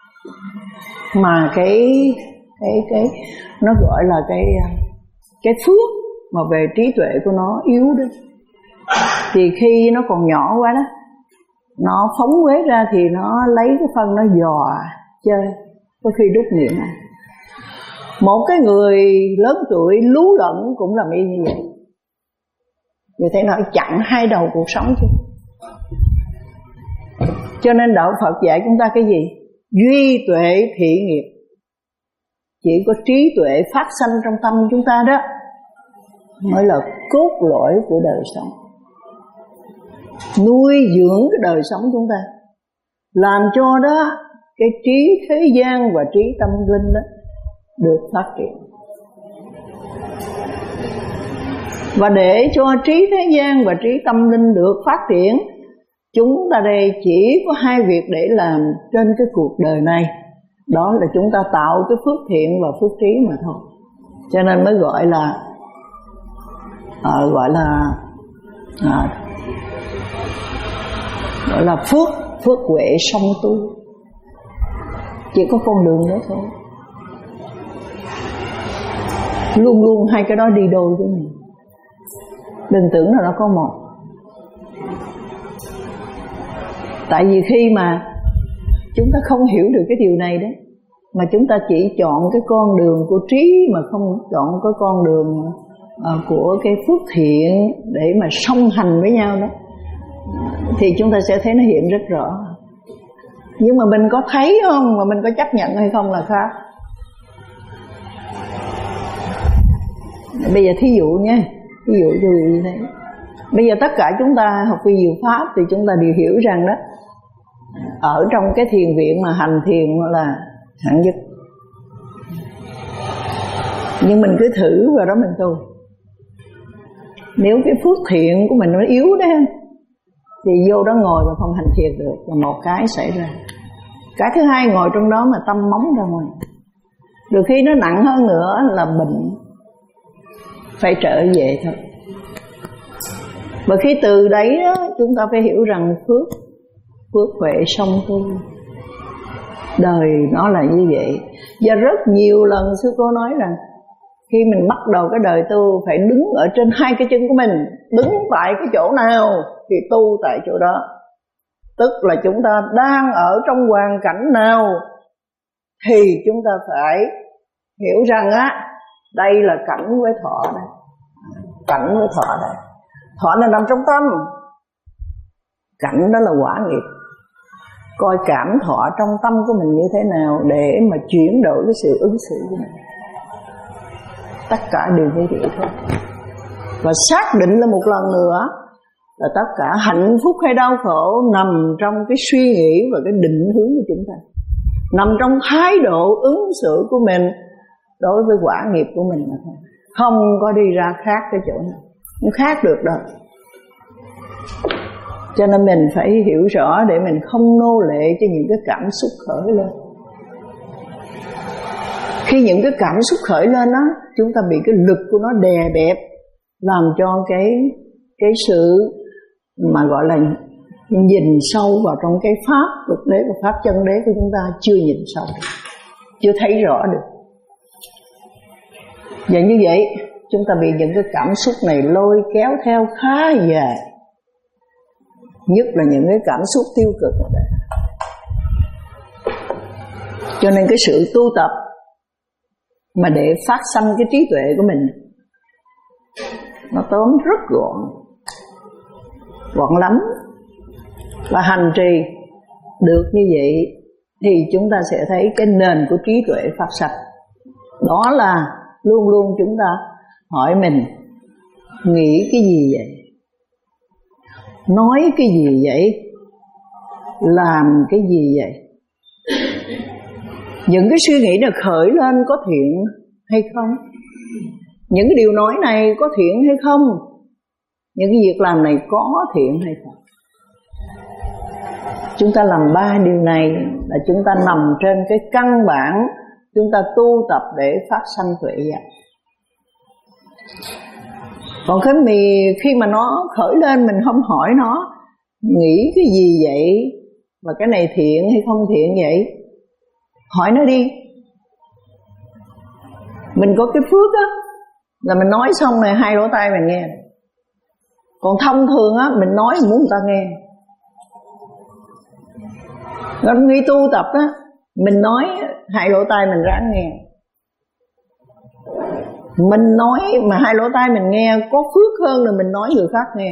mà cái cái cái nó gọi là cái cái phước mà về trí tuệ của nó yếu đó, thì khi nó còn nhỏ quá đó, nó phóng quế ra thì nó lấy cái phân nó dò chơi, có khi đút miệng này. Một cái người lớn tuổi lú lẫn cũng làm y như vậy. Như thế nó chặn hai đầu cuộc sống chứ. Cho nên đạo Phật dạy chúng ta cái gì? Duy tuệ thị nghiệp. Chỉ có trí tuệ phát sanh trong tâm chúng ta đó mới là cốt lõi của đời sống, nuôi dưỡng cái đời sống chúng ta, làm cho đó cái trí thế gian và trí tâm linh đó được phát triển. Và để cho trí thế gian và trí tâm linh được phát triển, chúng ta đây chỉ có hai việc để làm trên cái cuộc đời này. Đó là chúng ta tạo cái phước thiện và phước trí mà thôi. Cho nên mới gọi là à, Gọi là à, Gọi là phước Phước huệ song tu. Chỉ có con đường đó thôi. Luôn luôn hai cái đó đi đôi với mình. Đừng tưởng là nó có một. Tại vì khi mà chúng ta không hiểu được cái điều này đó, mà chúng ta chỉ chọn cái con đường của trí mà không chọn cái con đường uh, của cái phước thiện để mà song hành với nhau đó, thì chúng ta sẽ thấy nó hiện rất rõ. Nhưng mà mình có thấy không, mà mình có chấp nhận hay không là khác. Bây giờ thí dụ nha, ví dụ như thế. Bây giờ tất cả chúng ta học vi diệu pháp thì chúng ta đều hiểu rằng đó, ở trong cái thiền viện mà hành thiền là hạng nhất. Nhưng mình cứ thử vào đó mình tu. Nếu cái phước thiện của mình nó yếu đó thì vô đó ngồi và không hành thiền được, là một cái xảy ra. Cái thứ hai, ngồi trong đó mà tâm móng ra ngoài. Được khi nó nặng hơn nữa là bệnh, phải trở về thôi. Và khi từ đấy đó, chúng ta phải hiểu rằng phước Phước huệ song tu. Đời nó là như vậy. Và rất nhiều lần sư cô nói rằng khi mình bắt đầu cái đời tu phải đứng ở trên hai cái chân của mình. Đứng tại cái chỗ nào thì tu tại chỗ đó. Tức là chúng ta đang ở trong hoàn cảnh nào thì chúng ta phải hiểu rằng á, đây là cảnh với thọ đây. Cảnh với thọ đây. Thọ là nằm trong tâm, cảnh đó là quả nghiệp. coi cảm thọ trong tâm của mình như thế nào để mà chuyển đổi cái sự ứng xử của mình. Tất cả đều như vậy thôi. Và xác định là một lần nữa là tất cả hạnh phúc hay đau khổ nằm trong cái suy nghĩ và cái định hướng của chúng ta, nằm trong thái độ ứng xử của mình đối với quả nghiệp của mình mà thôi. Không có đi ra khác cái chỗ nào, không khác được đâu. Cho nên mình phải hiểu rõ để mình không nô lệ cho những cái cảm xúc khởi lên. Khi những cái cảm xúc khởi lên đó, chúng ta bị cái lực của nó đè bẹp, làm cho cái cái sự mà gọi là nhìn sâu vào trong cái pháp luật đế và pháp chân đế của chúng ta chưa nhìn sâu được, chưa thấy rõ được. Và như vậy chúng ta bị những cái cảm xúc này lôi kéo theo khá dài, nhất là những cái cảm xúc tiêu cực ở đây. Cho nên cái sự tu tập mà để phát sanh cái trí tuệ của mình nó tóm rất gọn, gọn lắm. Và hành trì được như vậy thì chúng ta sẽ thấy cái nền của trí tuệ phát sanh. Đó là luôn luôn chúng ta hỏi mình, nghĩ cái gì vậy, nói cái gì vậy, làm cái gì vậy. Những cái suy nghĩ này khởi lên có thiện hay không? Những cái điều nói này có thiện hay không? Những cái việc làm này có thiện hay không? Chúng ta làm ba điều này là chúng ta nằm trên cái căn bản chúng ta tu tập để phát sanh tuệ giác. Còn cái mì khi mà nó khởi lên mình không hỏi nó nghĩ cái gì vậy, và cái này thiện hay không thiện vậy, hỏi nó đi. Mình có cái phước á là mình nói xong này hai lỗ tai mình nghe. Còn thông thường á mình nói mình muốn người ta nghe. Còn nghĩ tu tập á mình nói hai lỗ tai mình ráng nghe. Mình nói mà hai lỗ tai mình nghe có phước hơn là mình nói người khác nghe.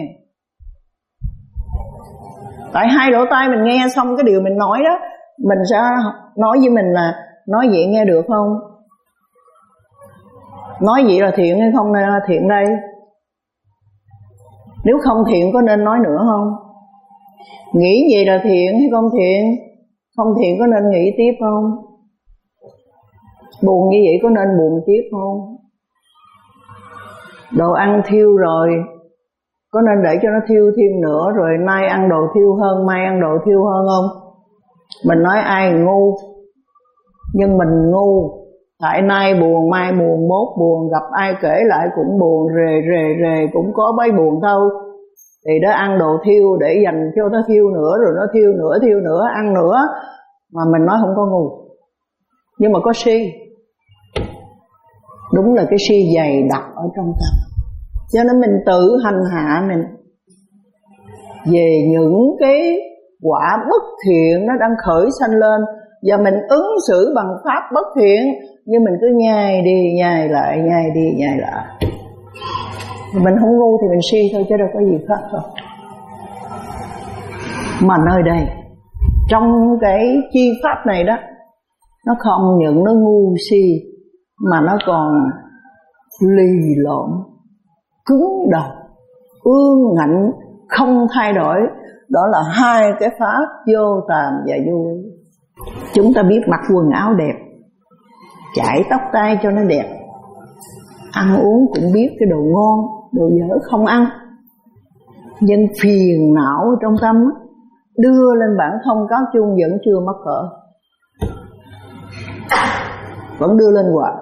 Tại hai lỗ tai mình nghe xong cái điều mình nói đó, mình sẽ nói với mình là nói vậy nghe được không? Nói vậy là thiện hay không thiện đây? Nếu không thiện có nên nói nữa không? Nghĩ vậy là thiện hay không thiện? Không thiện có nên nghĩ tiếp không? Buồn như vậy có nên buồn tiếp không? Đồ ăn thiêu rồi có nên để cho nó thiêu thêm nữa, rồi nay ăn đồ thiêu hơn, mai ăn đồ thiêu hơn không? Mình nói ai ngu, nhưng mình ngu. Tại nay buồn, mai buồn, mốt buồn, gặp ai kể lại cũng buồn, rề rề rề cũng có bấy buồn thôi. Thì đó ăn đồ thiêu để dành cho nó thiêu nữa, rồi nó thiêu nữa, thiêu nữa, ăn nữa. Mà mình nói không có ngu, nhưng mà có si. Đúng là cái si dày đặc ở trong tâm. Cho nên mình tự hành hạ mình về những cái quả bất thiện nó đang khởi sanh lên, và mình ứng xử bằng pháp bất thiện, nhưng mình cứ nhai đi nhai lại, nhai đi nhai lại. Mình không ngu thì mình si thôi chứ đâu có gì khác đâu. Mà nơi đây trong cái chi pháp này đó, nó không những nó ngu si mà nó còn lì lộn, cứng đầu, ương ngạnh, không thay đổi. Đó là hai cái pháp vô tàm và vô lý. Chúng ta biết mặc quần áo đẹp, chải tóc tai cho nó đẹp, ăn uống cũng biết cái đồ ngon, đồ dở không ăn. Nhưng phiền não trong tâm đưa lên bản thông cáo chung vẫn chưa mắc cỡ, vẫn đưa lên hoài.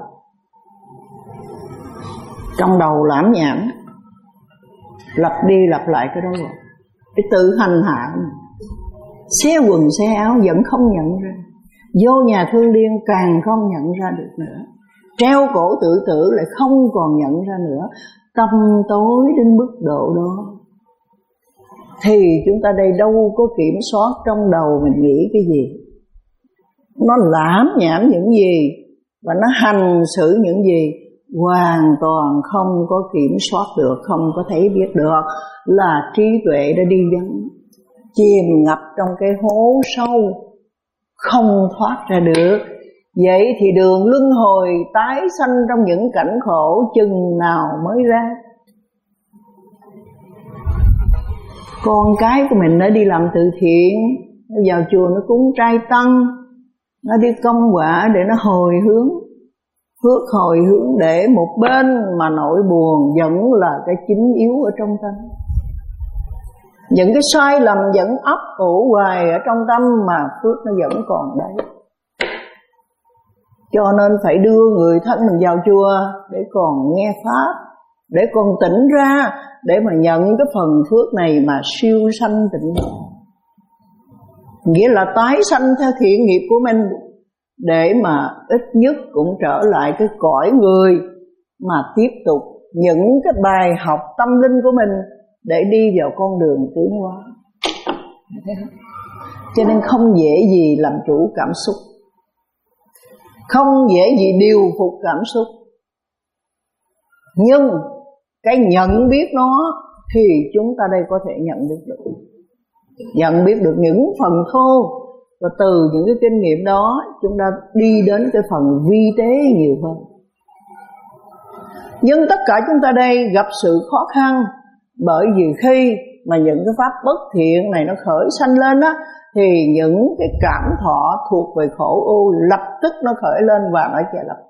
Trong đầu lãm nhảm, lặp đi lặp lại cái đó rồi. Cái tự hành hạ, xé quần xé áo vẫn không nhận ra, vô nhà thương điên càng không nhận ra được nữa, treo cổ tự tử lại không còn nhận ra nữa. Tâm tối đến mức độ đó thì chúng ta đây đâu có kiểm soát trong đầu mình nghĩ cái gì, nó lãm nhảm những gì và nó hành xử những gì, hoàn toàn không có kiểm soát được, không có thấy biết được, là trí tuệ đã đi vắng. chìm ngập trong cái hố sâu, không thoát ra được. Vậy thì đường luân hồi tái sanh trong những cảnh khổ chừng nào mới ra? Con cái của mình nó đi làm từ thiện, nó vào chùa nó cúng trai tăng, nó đi công quả để nó hồi hướng, phước hồi hướng, để một bên mà nỗi buồn vẫn là cái chính yếu ở trong tâm. Những cái sai lầm vẫn ấp ủ hoài ở trong tâm mà phước nó vẫn còn đấy. Cho nên phải đưa người thân mình vào chùa để còn nghe pháp, để còn tỉnh ra, để mà nhận cái phần phước này mà siêu sanh tịnh độ. Nghĩa là tái sanh theo thiện nghiệp của mình, để mà ít nhất cũng trở lại cái cõi người, mà tiếp tục những cái bài học tâm linh của mình để đi vào con đường tiến hóa. Cho nên không dễ gì làm chủ cảm xúc, không dễ gì điều phục cảm xúc. Nhưng cái nhận biết nó thì chúng ta đây có thể nhận biết được. Nhận biết được những phần thô, và từ những cái kinh nghiệm đó chúng ta đi đến cái phần vi tế nhiều hơn. Nhưng tất cả chúng ta đây gặp sự khó khăn, bởi vì khi mà những cái pháp bất thiện này nó khởi sanh lên á, thì những cái cảm thọ thuộc về khổ ưu lập tức nó khởi lên và nó che lấp.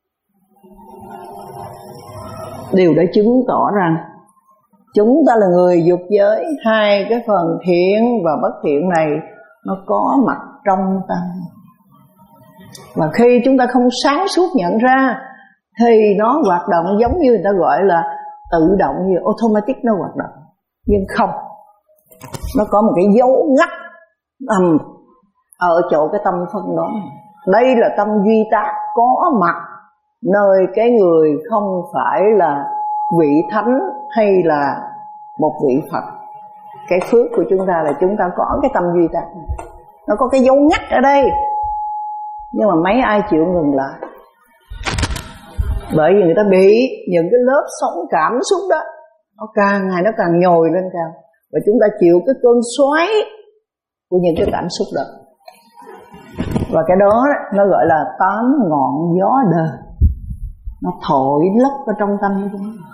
Điều đã chứng tỏ rằng chúng ta là người dục giới, hai cái phần thiện và bất thiện này nó có mặt trong tâm. Và khi chúng ta không sáng suốt nhận ra thì nó hoạt động giống như người ta gọi là tự động, như automatic nó hoạt động. Nhưng không, nó có một cái dấu ngắt nằm ở chỗ cái tâm phân đó. Đây là tâm duy tác có mặt nơi cái người không phải là vị thánh hay là một vị Phật. Cái phước của chúng ta là chúng ta có cái tâm duy tác, nó có cái dấu ngắt ở đây. Nhưng mà mấy ai chịu ngừng lại? Bởi vì người ta bị những cái lớp sóng cảm xúc đó, nó càng ngày nó càng nhồi lên cao, và chúng ta chịu cái cơn xoáy của những cái cảm xúc đó. Và cái đó nó gọi là tám ngọn gió đời, nó thổi lấp ở trong tâm của chúng ta.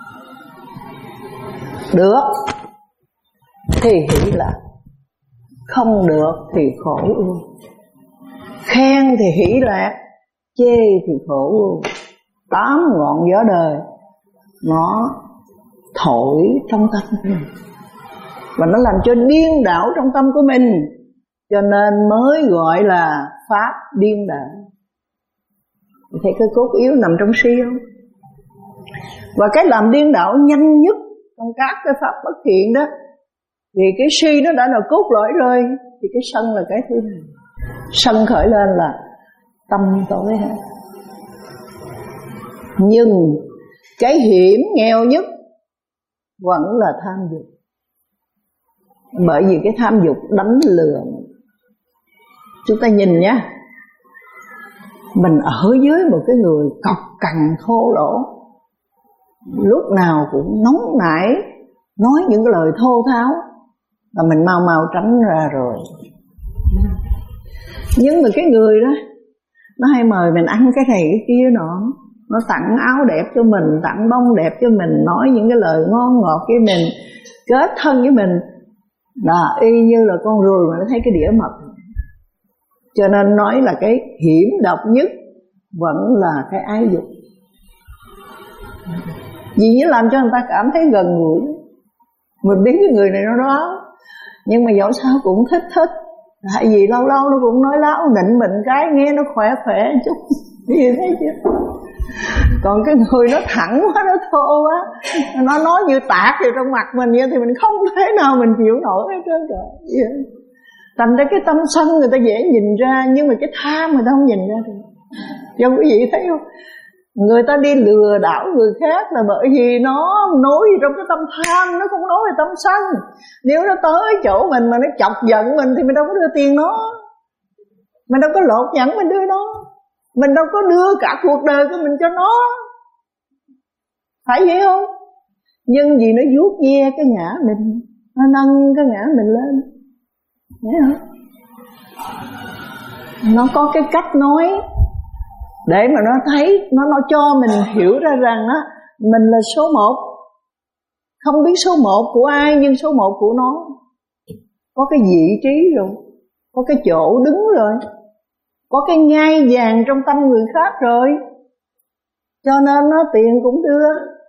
Được thì hỷ lạc, không được thì khổ ưu. Khen thì hỷ lạc, chê thì khổ ưu. Tám ngọn gió đời nó thổi trong tâm của mình, và nó làm cho điên đảo trong tâm của mình. Cho nên mới gọi là pháp điên đảo. Mình thấy cái cốt yếu nằm trong si không? Và cái làm điên đảo nhanh nhất trong các cái pháp bất thiện đó, thì cái si nó đã là cốt lõi rồi, thì cái sân là cái thứ này. Sân khởi lên là tâm tối hết. Nhưng cái hiểm nghèo nhất vẫn là tham dục. Bởi vì cái tham dục đánh lừa. Chúng ta nhìn nhé, mình ở dưới một cái người cọc cằn thô lỗ, lúc nào cũng nóng nảy, nói những cái lời thô tháo, là mình mau mau tránh ra rồi. Nhưng mà cái người đó, nó hay mời mình ăn cái này cái kia nọ, nó tặng áo đẹp cho mình, tặng bông đẹp cho mình, nói những cái lời ngon ngọt với mình, kết thân với mình, là y như là con ruồi mà nó thấy cái đĩa mật. Cho nên nói là cái hiểm độc nhất vẫn là cái ái dục. Vì như làm cho người ta cảm thấy gần gũi, mình biết cái người này nó đó, nhưng mà dẫu sao cũng thích thích. Tại vì lâu lâu nó cũng nói láo nịnh mình cái nghe nó khỏe khỏe chút, như thế chứ. Còn cái người nó thẳng quá, nó thô quá, nó nói như tạc vào trong mặt mình vậy, thì mình không thế nào mình chịu nổi hết trơn rồi. Thành ra cái tâm sân người ta dễ nhìn ra, nhưng mà cái tham người ta không nhìn ra được. Cho quý vị thấy không? Người ta đi lừa đảo người khác là bởi vì nó nói trong cái tâm tham, nó không nói về tâm sân. Nếu nó tới chỗ mình mà nó chọc giận mình thì mình đâu có đưa tiền nó, mình đâu có lột nhẫn mình đưa nó, mình đâu có đưa cả cuộc đời của mình cho nó, phải vậy không? Nhưng vì nó vuốt ve cái ngã mình, nó nâng cái ngã mình lên, Nó có cái cách nói để mà nó thấy, nó nó cho mình hiểu ra rằng đó, mình là số một. Không biết số một của ai, nhưng số một của nó. Có cái vị trí rồi, có cái chỗ đứng rồi, có cái ngai vàng trong tâm người khác rồi. Cho nên nó tiền cũng đưa,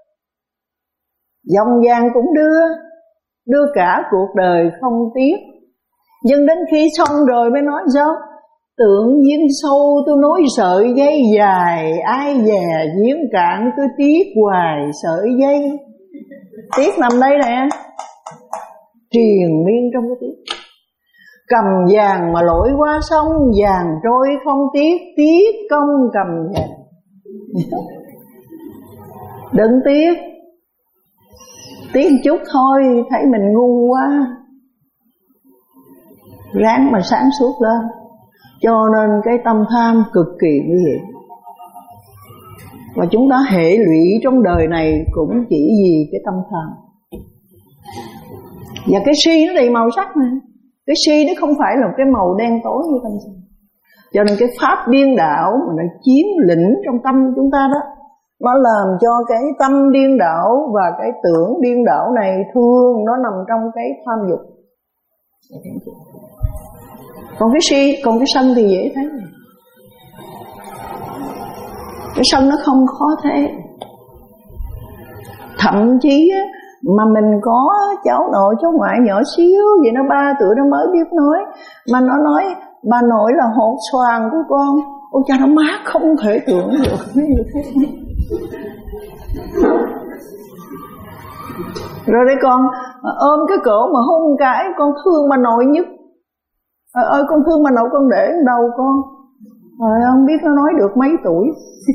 dòng vàng cũng đưa, đưa cả cuộc đời không tiếc. Nhưng đến khi xong rồi mới nói sao? Tưởng giếng sâu tôi nối sợi dây dài, ai dè giếng cạn tôi tiếc hoài sợi dây. Tiếc nằm đây nè, triền miên trong cái tiếc. Cầm vàng mà lội qua sông, vàng trôi không tiếc, tiếc công cầm vàng. Đừng tiếc, tiếc chút thôi, thấy mình ngu quá, ráng mà sáng suốt lên. Cho nên cái tâm tham cực kỳ nguy hiểm. Và chúng ta hệ lụy trong đời này cũng chỉ vì cái tâm tham. Và cái si nó đầy màu sắc này. Cái si nó không phải là cái màu đen tối như tâm si. Cho nên cái pháp điên đảo mà nó chiếm lĩnh trong tâm chúng ta đó, nó làm cho cái tâm điên đảo và cái tưởng điên đảo này thường nó nằm trong cái tham dục. Còn cái si, còn cái sân thì dễ thấy. Cái sân nó không khó thế. Thậm chí á, mà mình có cháu nội cháu ngoại nhỏ xíu vậy, nó ba tuổi nó mới biết nói, mà nó nói bà nội là hột xoàn của con. Ôi cha nó mát không thể tưởng được như thế. Rồi đây con ôm cái cổ mà hôn cái, con thương bà nội nhất. Trời ơi con thương bà nội, con để đầu con. Rồi không biết nó nói được mấy tuổi.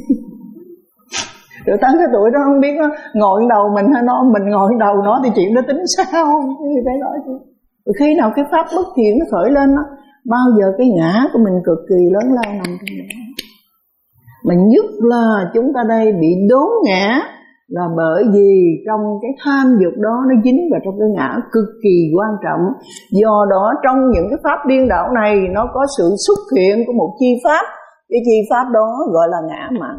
Rồi tới cái tuổi đó không biết nó ngồi đầu mình hay nó mình ngồi đầu nó thì chuyện nó tính sao. Thì phải nói chứ. Rồi khi nào cái pháp bất thiện nó khởi lên đó, bao giờ cái ngã của mình cực kỳ lớn lao nằm trong đó. Mà nhất là chúng ta đây bị đốn ngã là bởi vì trong cái tham dục đó nó dính vào trong cái ngã cực kỳ quan trọng. Do đó trong những cái pháp điên đảo này nó có sự xuất hiện của một chi pháp. Cái chi pháp đó gọi là ngã mạn.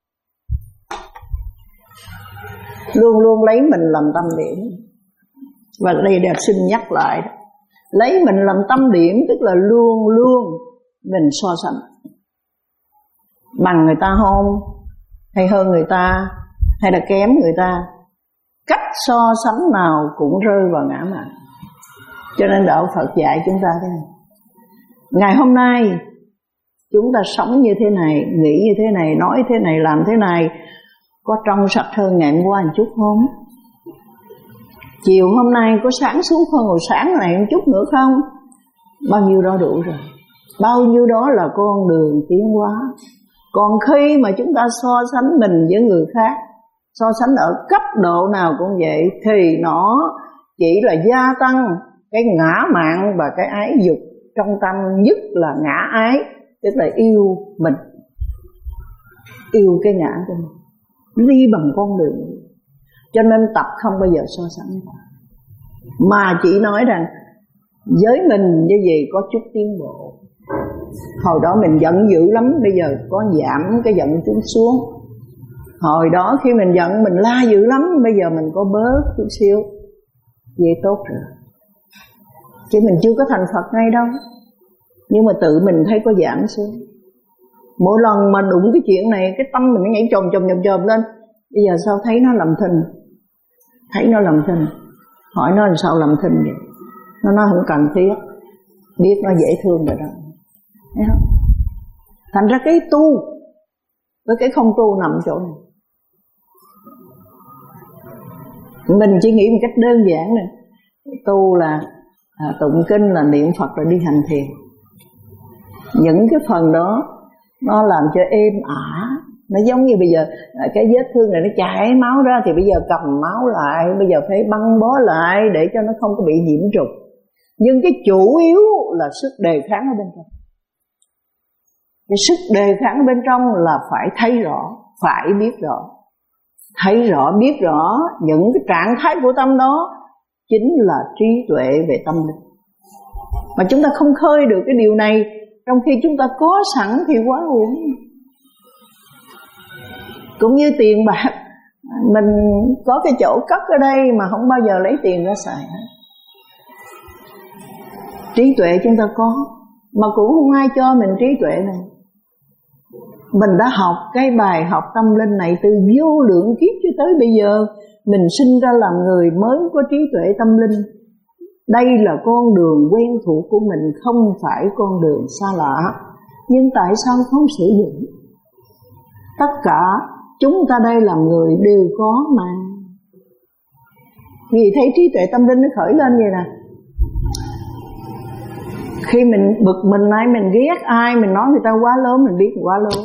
Luôn luôn lấy mình làm tâm điểm. Và đây đẹp xin nhắc lại, lấy mình làm tâm điểm tức là luôn luôn mình so sánh. Bằng người ta không, hay hơn người ta, hay là kém người ta. Cách so sánh nào cũng rơi vào ngã mạn. Cho nên đạo Phật dạy chúng ta thế này. Ngày hôm nay chúng ta sống như thế này, nghĩ như thế này, nói thế này, làm thế này, có trong sạch hơn ngày hôm qua một chút không? Chiều hôm nay có sáng suốt hơn hồi sáng này một chút nữa không? Bao nhiêu đó đủ rồi. Bao nhiêu đó là con đường tiến hóa. Còn khi mà chúng ta so sánh mình với người khác, so sánh ở cấp độ nào cũng vậy, thì nó chỉ là gia tăng cái ngã mạn và cái ái dục trong tâm, nhất là ngã ái, tức là yêu mình, yêu cái ngã của mình, đi bằng con đường. Cho nên tập không bao giờ so sánh, mà chỉ nói rằng với mình như vậy có chút tiến bộ. Hồi đó mình giận dữ lắm, bây giờ có giảm cái giận chút xuống. Hồi đó khi mình giận mình la dữ lắm, bây giờ mình có bớt chút xíu, vậy tốt rồi. Chứ mình chưa có thành Phật ngay đâu, nhưng mà tự mình thấy có giảm xuống. Mỗi lần mà đụng cái chuyện này, cái tâm mình nó nhảy chồm chồm chồm chồm lên. Bây giờ sao thấy nó làm thinh, thấy nó làm thinh, hỏi nó làm sao làm thinh vậy? Nó nói không cần thiết, biết nó dễ thương rồi đó. Thấy không? Thành ra cái tu với cái không tu nằm chỗ này. Mình chỉ nghĩ một cách đơn giản này, tu là à, tụng kinh, là niệm Phật, rồi đi hành thiền. Những cái phần đó nó làm cho êm ả. Nó giống như bây giờ cái vết thương này nó chảy máu ra, thì bây giờ cầm máu lại, bây giờ phải băng bó lại để cho nó không có bị nhiễm trùng. Nhưng cái chủ yếu là sức đề kháng ở bên trong. Cái sức đề kháng ở bên trong là phải thấy rõ, phải biết rõ. Thấy rõ, biết rõ những cái trạng thái của tâm đó chính là trí tuệ về tâm linh. mà chúng ta không khơi được cái điều này, trong khi chúng ta có sẵn thì quá uổng. Cũng như tiền bạc, mình có cái chỗ cất ở đây mà không bao giờ lấy tiền ra xài hết. Trí tuệ chúng ta có, mà cũng không ai cho mình trí tuệ này. Mình đã học cái bài học tâm linh này từ vô lượng kiếp cho tới bây giờ. Mình sinh ra làm người mới có trí tuệ tâm linh. Đây là con đường quen thuộc của mình, không phải con đường xa lạ. Nhưng tại sao không sử dụng? Tất cả chúng ta đây làm người đều có mà. Vì thấy trí tuệ tâm linh nó khởi lên vậy nè. Khi mình bực mình ai, mình ghét ai, mình nói người ta quá lớn, mình biết quá lớn.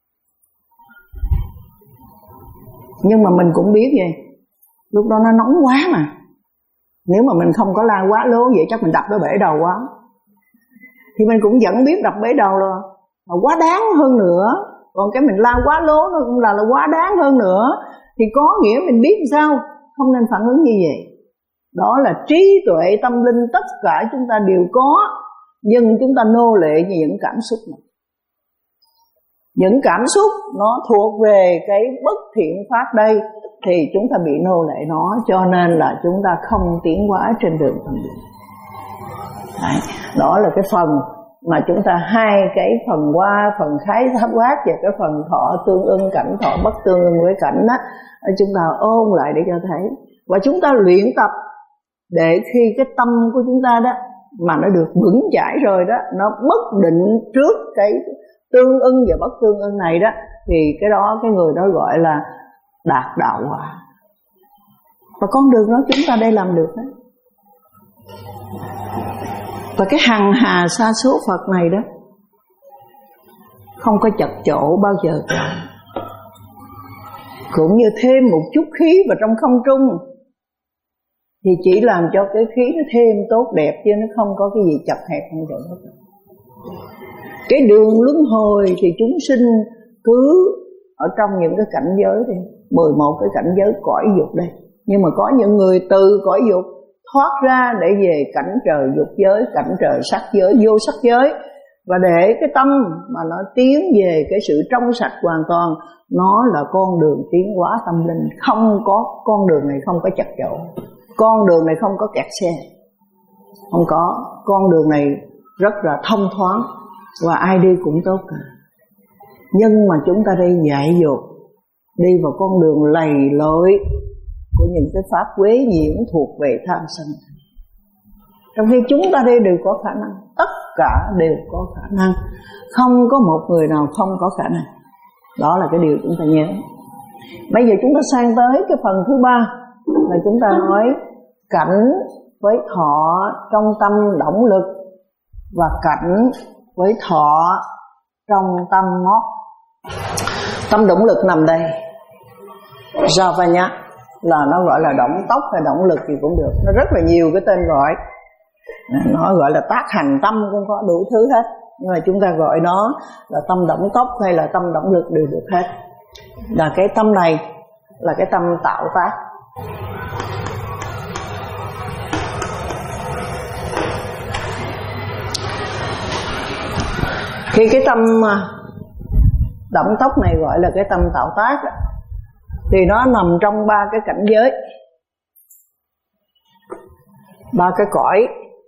Nhưng mà mình cũng biết vậy, lúc đó nó nóng quá mà. Nếu mà mình không có la quá lố vậy chắc mình đập nó bể đầu quá. Thì mình cũng vẫn biết đập bể đầu rồi, mà quá đáng hơn nữa. Còn cái mình la quá lố nó cũng là, là quá đáng hơn nữa. Thì có nghĩa mình biết sao không nên phản ứng như vậy. Đó là trí tuệ tâm linh, tất cả chúng ta đều có. Nhưng chúng ta nô lệ như những cảm xúc này. Những cảm xúc nó thuộc về cái bất thiện pháp đây, thì chúng ta bị nô lệ nó, cho nên là chúng ta không tiến hóa trên đường tâm linh. Đấy, đó là cái phần mà chúng ta hai cái phần qua, phần khái tháp quát và cái phần thọ tương ưng cảnh, thọ bất tương ưng với cảnh đó, chúng ta ôn lại để cho thấy. Và chúng ta luyện tập để khi cái tâm của chúng ta đó mà nó được vững chãi rồi đó, nó bất định trước cái tương ưng và bất tương ưng này đó, thì cái đó cái người đó gọi là đạt đạo quả. Và con đường đó chúng ta đây làm được đó. Và cái hằng hà sa số Phật này đó không có chật chội bao giờ cả. Cũng như thêm một chút khí vào trong không trung thì chỉ làm cho cái khí nó thêm tốt đẹp, chứ nó không có cái gì chật hẹp không được hết. Cái đường luân hồi thì chúng sinh cứ ở trong những cái cảnh giới đi, mười một cái cảnh giới cõi dục đây. Nhưng mà có những người từ cõi dục thoát ra để về cảnh trời dục giới, cảnh trời sắc giới, vô sắc giới. Và để cái tâm mà nó tiến về cái sự trong sạch hoàn toàn, nó là con đường tiến hóa tâm linh. Không có, con đường này không có chật chội, con đường này không có kẹt xe, không có. Con đường này rất là thông thoáng và ai đi cũng tốt cả. Nhưng mà chúng ta đây dạy dột đi vào con đường lầy lội của những cái pháp quế nhiễm thuộc về tham sân. Trong khi chúng ta đây đều có khả năng, tất cả đều có khả năng, không có một người nào không có khả năng. Đó là cái điều chúng ta nhớ. Bây giờ chúng ta sang tới cái phần thứ ba là chúng ta nói cảnh với thọ trong tâm động lực và cảnh với thọ trong tâm ngót. Tâm động lực nằm đây, Javanya là nó gọi là động tốc hay động lực gì cũng được, nó rất là nhiều cái tên gọi. Nó gọi là tác hành tâm cũng có đủ thứ hết, nhưng mà chúng ta gọi nó là tâm động tốc hay là tâm động lực đều được hết. Là cái tâm này là cái tâm tạo tác. Khi cái tâm động tốc này gọi là cái tâm tạo tác đó, thì nó nằm trong ba cái cảnh giới, ba cái cõi: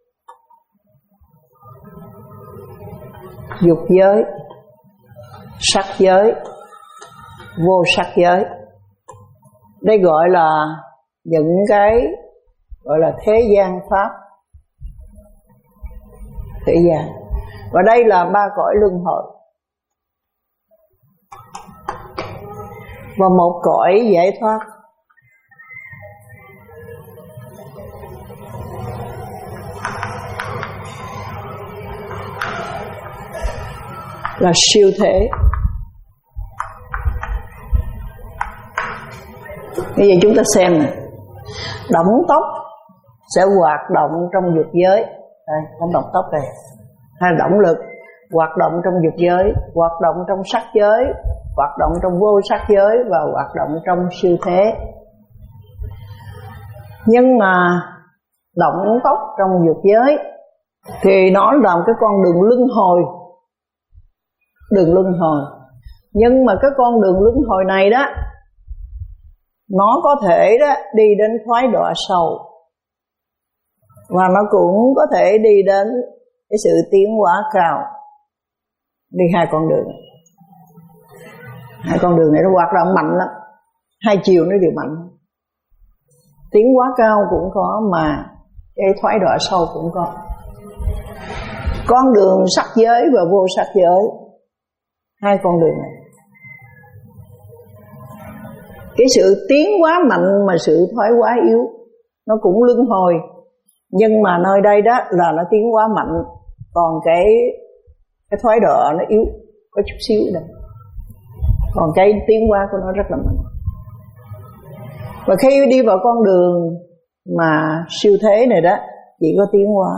dục giới, sắc giới, vô sắc giới. Đây gọi là những cái gọi là thế gian pháp, thế gian. Và đây là ba cõi luân hồi. Và một cõi giải thoát. Là siêu thể. Bây giờ chúng ta xem nè. Động tốc sẽ hoạt động trong dục giới. Đây, không động tốc đây. Hay là động lực hoạt động trong dục giới, hoạt động trong sắc giới, hoạt động trong vô sắc giới và hoạt động trong siêu thế. Nhưng mà động tốc trong dục giới thì nó làm cái con đường luân hồi. Đường luân hồi. Nhưng mà cái con đường luân hồi này đó, nó có thể đó đi đến thoái đọa sâu, và nó cũng có thể đi đến cái sự tiến hóa cao. Đi hai con đường. Hai con đường này nó hoạt động mạnh lắm, hai chiều nó đều mạnh. Tiến hóa cao cũng có, mà cái thoái đọa sâu cũng có. Con đường sắc giới và vô sắc giới, hai con đường này. Cái sự tiến hóa mạnh mà sự thoái hóa yếu, nó cũng luân hồi. Nhưng mà nơi đây đó là nó tiến hóa mạnh, còn cái cái thoái đọa nó yếu, có chút xíu đây. Còn cái tiến hóa của nó rất là mạnh. Và khi đi vào con đường mà siêu thế này đó, chỉ có tiến hóa.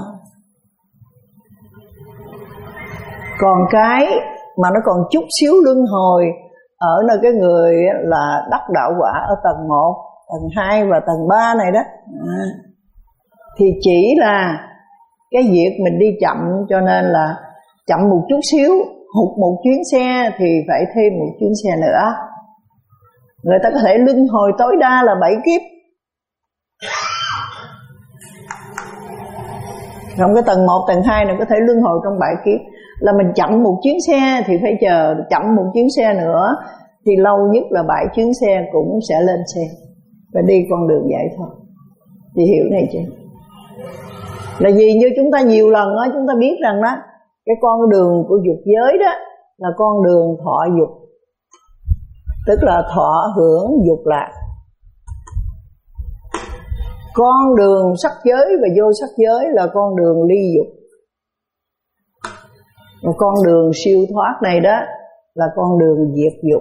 Còn cái mà nó còn chút xíu luân hồi ở nơi cái người là đắc đạo quả ở tầng một, tầng hai và tầng ba này đó, à, thì chỉ là cái việc mình đi chậm, cho nên là chậm một chút xíu, hụt một chuyến xe thì phải thêm một chuyến xe nữa. Người ta có thể luân hồi tối đa là bảy kiếp. Trong cái tầng một, tầng hai này có thể luân hồi trong bảy kiếp. Là mình chậm một chuyến xe thì phải chờ chậm một chuyến xe nữa, thì lâu nhất là bảy chuyến xe cũng sẽ lên xe và đi con đường giải thoát. Chị hiểu này chưa? Là vì như chúng ta nhiều lần đó, chúng ta biết rằng đó, cái con đường của dục giới đó là con đường thọ dục, tức là thọ hưởng dục lạc. Con đường sắc giới và vô sắc giới là con đường ly dục. Và con đường siêu thoát này đó là con đường diệt dục.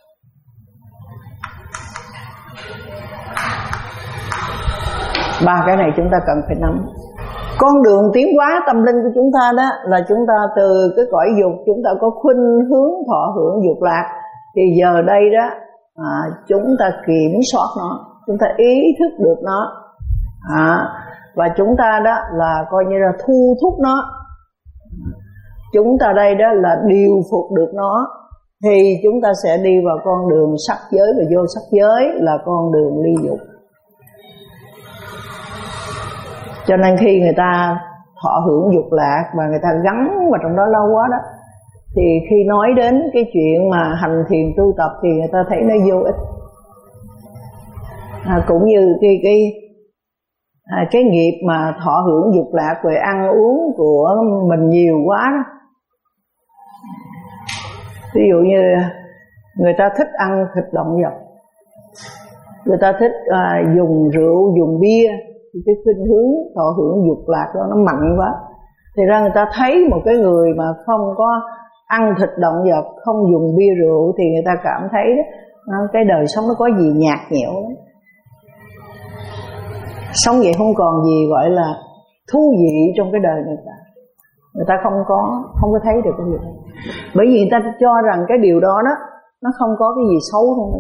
Ba cái này chúng ta cần phải nắm. Con đường tiến hóa tâm linh của chúng ta đó là chúng ta từ cái cõi dục, chúng ta có khuynh hướng thọ hưởng dục lạc. Thì giờ đây đó à, chúng ta kiểm soát nó, chúng ta ý thức được nó, à, và chúng ta đó là coi như là thu thúc nó. Chúng ta đây đó là điều phục được nó, thì chúng ta sẽ đi vào con đường sắc giới và vô sắc giới là con đường ly dục. Cho nên khi người ta thọ hưởng dục lạc và người ta gắn vào trong đó lâu quá đó, thì khi nói đến cái chuyện mà hành thiền tu tập thì người ta thấy nó vô ích. À, cũng như cái cái à, cái nghiệp mà thọ hưởng dục lạc về ăn uống của mình nhiều quá đó. Ví dụ như người ta thích ăn thịt động vật, người ta thích à, dùng rượu, dùng bia, thì cái khuynh hướng thọ hưởng dục lạc đó nó mạnh quá. Thì ra người ta thấy một cái người mà không có ăn thịt động vật, không dùng bia rượu, thì người ta cảm thấy đó, cái đời sống nó có gì nhạt nhẽo đó. Sống vậy không còn gì gọi là thú vị trong cái đời người ta. Người ta không có không có thấy được cái điều đó. Bởi vì người ta cho rằng cái điều đó đó nó không có cái gì xấu trong đó.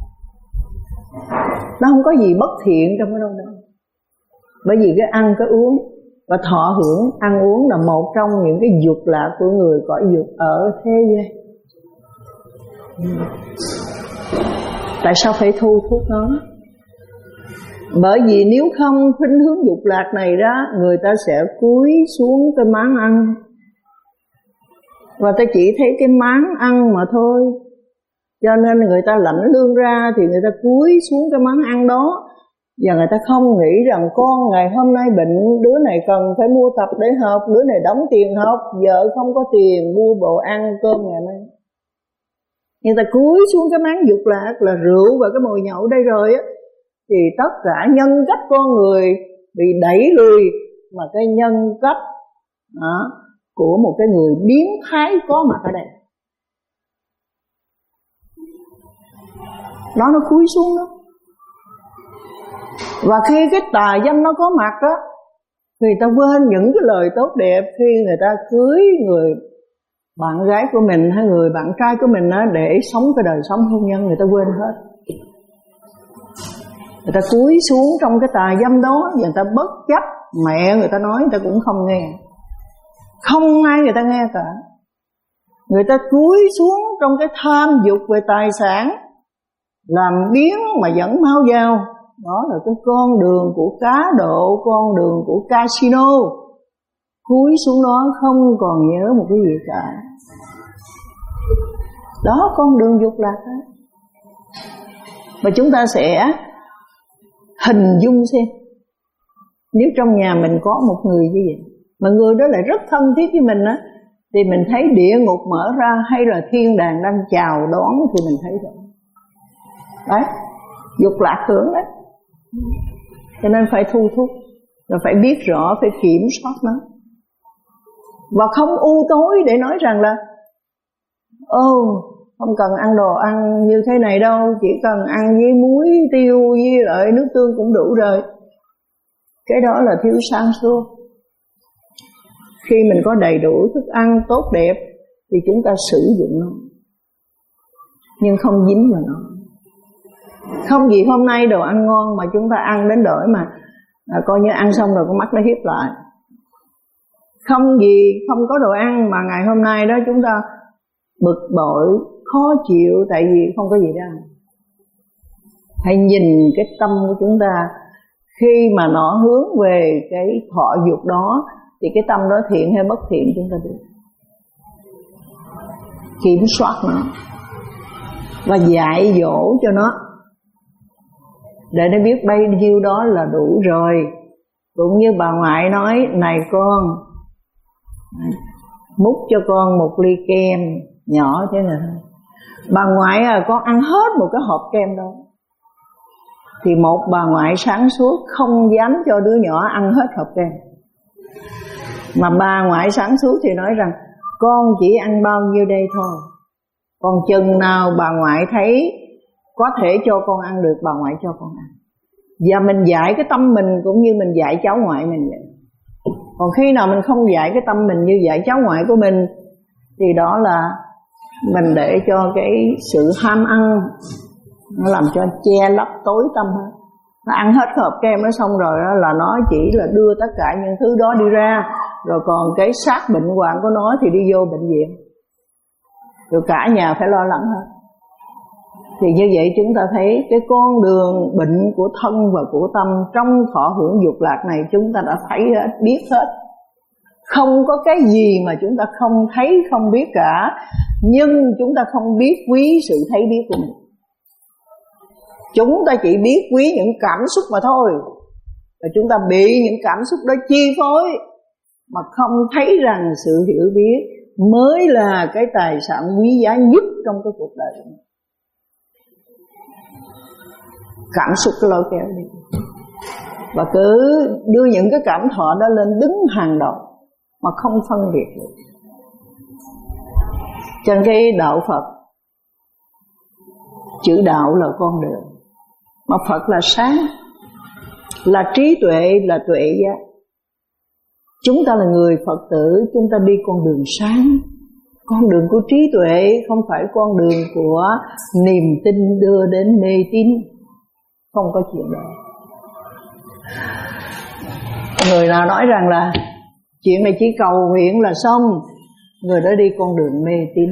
Nó không có gì bất thiện trong cái đó đâu. Bởi vì cái ăn cái uống và thọ hưởng ăn uống là một trong những cái dục lạc của người cõi dục ở thế gian. Tại sao phải thu hút nó? Bởi vì nếu không khuynh hướng dục lạc này đó, người ta sẽ cúi xuống cái món ăn, và ta chỉ thấy cái món ăn mà thôi. Cho nên người ta lãnh lương ra thì người ta cúi xuống cái món ăn đó, và người ta không nghĩ rằng con ngày hôm nay bệnh, đứa này cần phải mua tập để học, đứa này đóng tiền học, vợ không có tiền mua bộ ăn cơm ngày nay. Người ta cúi xuống cái món dục lạc là rượu và cái mồi nhậu đây rồi á, thì tất cả nhân cách con người bị đẩy lùi, mà cái nhân cách đó, của một cái người biến thái có mặt ở đây, nó nó cúi xuống đó. Và khi cái tà dâm nó có mặt đó, người ta quên những cái lời tốt đẹp. Khi người ta cưới người bạn gái của mình hay người bạn trai của mình đó, để sống cái đời sống hôn nhân, người ta quên hết. Người ta cúi xuống trong cái tà dâm đó, và người ta bất chấp mẹ người ta nói, người ta cũng không nghe. Không ai người ta nghe cả. Người ta cúi xuống trong cái tham dục về tài sản, làm biếng mà vẫn mau vào. Đó là cái con đường của cá độ, con đường của casino. Cúi xuống đó không còn nhớ một cái gì cả. Đó con đường dục lạc đó. Và chúng ta sẽ hình dung xem, nếu trong nhà mình có một người như vậy, mà người đó lại rất thân thiết với mình á, thì mình thấy địa ngục mở ra hay là thiên đàng đang chào đón thì mình thấy rồi. Đấy, dục lạc hưởng đấy. Cho nên phải thu thúc, rồi phải biết rõ, phải kiểm soát nó. Và không u tối để nói rằng là ô, không cần ăn đồ ăn như thế này đâu, chỉ cần ăn với muối, tiêu với lại nước tương cũng đủ rồi. Cái đó là thiếu sáng suốt. Khi mình có đầy đủ thức ăn tốt đẹp thì chúng ta sử dụng nó, nhưng không dính vào nó. Không vì hôm nay đồ ăn ngon mà chúng ta ăn đến đổi mà à, coi như ăn xong rồi con mắt nó hiếp lại. Không vì không có đồ ăn mà ngày hôm nay đó chúng ta bực bội, khó chịu tại vì không có gì để ăn. Hãy nhìn cái tâm của chúng ta, khi mà nó hướng về cái thọ dục đó thì cái tâm đó thiện hay bất thiện chúng ta biết. Kiểm soát nó và dạy dỗ cho nó, để nó biết bấy nhiêu đó là đủ rồi. Cũng như bà ngoại nói, này con, múc cho con một ly kem nhỏ thế này thôi. Bà ngoại à, con ăn hết một cái hộp kem đâu. Thì một bà ngoại sáng suốt không dám cho đứa nhỏ ăn hết hộp kem. Mà bà ngoại sáng suốt thì nói rằng con chỉ ăn bao nhiêu đây thôi. Còn chừng nào bà ngoại thấy có thể cho con ăn được, bà ngoại cho con ăn. Và mình dạy cái tâm mình cũng như mình dạy cháu ngoại mình vậy. Còn khi nào mình không dạy cái tâm mình như dạy cháu ngoại của mình thì đó là mình để cho cái sự ham ăn nó làm cho che lấp tối tâm hết. Nó ăn hết hộp kem nó xong rồi đó, là nó chỉ là đưa tất cả những thứ đó đi ra, rồi còn cái xác bệnh hoạn của nó thì đi vô bệnh viện, rồi cả nhà phải lo lắng hết. Thì như vậy chúng ta thấy cái con đường bệnh của thân và của tâm trong thọ hưởng dục lạc này chúng ta đã thấy hết, biết hết. Không có cái gì mà chúng ta không thấy, không biết cả. Nhưng chúng ta không biết quý sự thấy biết của mình. Chúng ta chỉ biết quý những cảm xúc mà thôi. Và chúng ta bị những cảm xúc đó chi phối, mà không thấy rằng sự hiểu biết mới là cái tài sản quý giá nhất trong cái cuộc đời của mình. Cảm xúc cứ lôi kéo đi, và cứ đưa những cái cảm thọ đó lên đứng hàng đầu mà không phân biệt được. Trên cái đạo Phật, chữ đạo là con đường, mà Phật là sáng, là trí tuệ, là tuệ giác. Chúng ta là người Phật tử, chúng ta đi con đường sáng, con đường của trí tuệ, không phải con đường của niềm tin đưa đến mê tín. Không có chuyện đó. Người nào nói rằng là chuyện này chỉ cầu nguyện là xong, người đó đi con đường mê tín.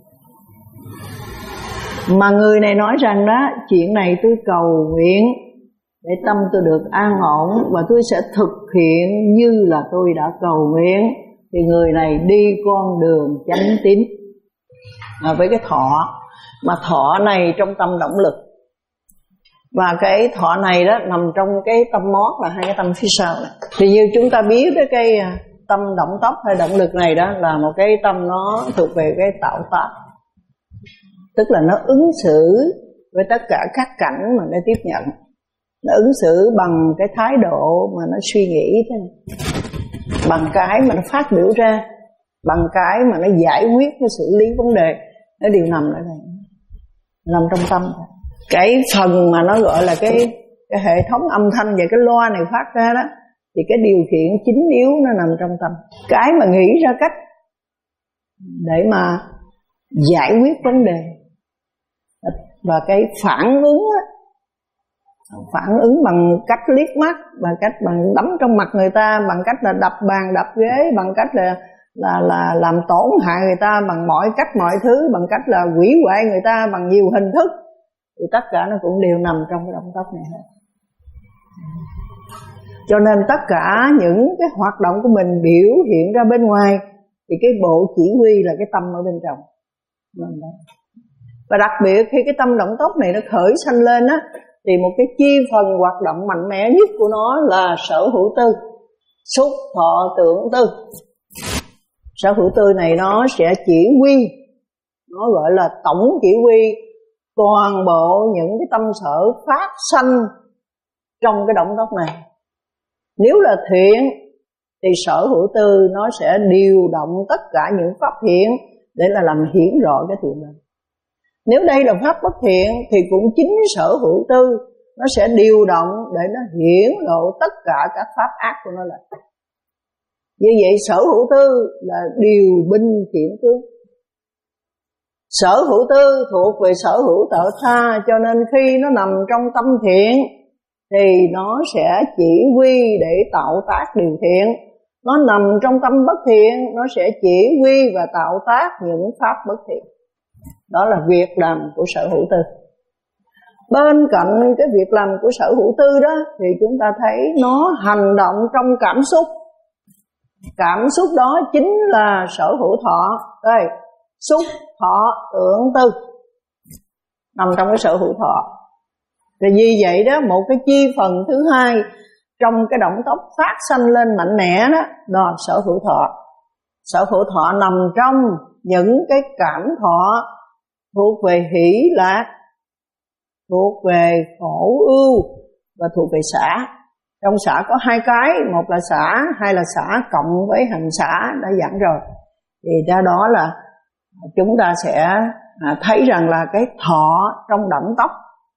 Mà người này nói rằng đó, chuyện này tôi cầu nguyện để tâm tôi được an ổn và tôi sẽ thực hiện như là tôi đã cầu nguyện, thì người này đi con đường chánh tín à, với cái thọ. Mà thọ này trong tâm động lực, và cái thọ này đó nằm trong cái tâm mót, là hai cái tâm phía sau này. Thì như chúng ta biết cái, cái tâm động tốc hay động lực này đó là một cái tâm nó thuộc về cái tạo tác, tức là nó ứng xử với tất cả các cảnh mà nó tiếp nhận. Nó ứng xử bằng cái thái độ mà nó suy nghĩ thế này, bằng cái mà nó phát biểu ra, bằng cái mà nó giải quyết, nó xử lý vấn đề. Nó đều nằm ở đây, nằm trong tâm. Cái phần mà nó gọi là cái, cái hệ thống âm thanh và cái loa này phát ra đó, thì cái điều khiển chính yếu nó nằm trong tâm. Cái mà nghĩ ra cách để mà giải quyết vấn đề, và cái phản ứng á, phản ứng bằng cách liếc mắt, bằng cách bằng đấm trong mặt người ta, bằng cách là đập bàn đập ghế, bằng cách là là là làm tổn hại người ta bằng mọi cách mọi thứ, bằng cách là hủy hoại người ta bằng nhiều hình thức, thì tất cả nó cũng đều nằm trong cái động tóc này hết. Cho nên tất cả những cái hoạt động của mình biểu hiện ra bên ngoài thì cái bộ chỉ huy là cái tâm ở bên trong. Và đặc biệt khi cái tâm động tóc này nó khởi sanh lên á, thì một cái chi phần hoạt động mạnh mẽ nhất của nó là sở hữu tư, xúc thọ tưởng tư. Sở hữu tư này nó sẽ chỉ huy, nó gọi là tổng chỉ huy toàn bộ những cái tâm sở phát sanh trong cái động tóc này. Nếu là thiện thì sở hữu tư nó sẽ điều động tất cả những pháp thiện để là làm hiển rõ cái thiện này. Nếu đây là pháp bất thiện thì cũng chính sở hữu tư nó sẽ điều động để nó hiển lộ tất cả các pháp ác của nó lại. Như vậy sở hữu tư là điều binh khiển tướng. Sở hữu tư thuộc về sở hữu tự tha, cho nên khi nó nằm trong tâm thiện thì nó sẽ chỉ huy để tạo tác điều thiện. Nó nằm trong tâm bất thiện, nó sẽ chỉ huy và tạo tác những pháp bất thiện. Đó là việc làm của sở hữu tư. Bên cạnh cái việc làm của sở hữu tư đó thì chúng ta thấy nó hành động trong cảm xúc. Cảm xúc đó chính là sở hữu thọ. Đây, xúc, thọ, tưởng, tư nằm trong cái sở hữu thọ. Thì vì vậy đó, một cái chi phần thứ hai trong cái động tóc phát sanh lên mạnh mẽ đó, đó là sở hữu thọ. Sở hữu thọ nằm trong những cái cảm thọ thuộc về hỷ lạc, thuộc về khổ ưu và thuộc về xả. Trong xả có hai cái, một là xả, hai là xả cộng với hành xả đã giảng rồi. Thì ra đó là chúng ta sẽ thấy rằng là cái thọ trong động tóc,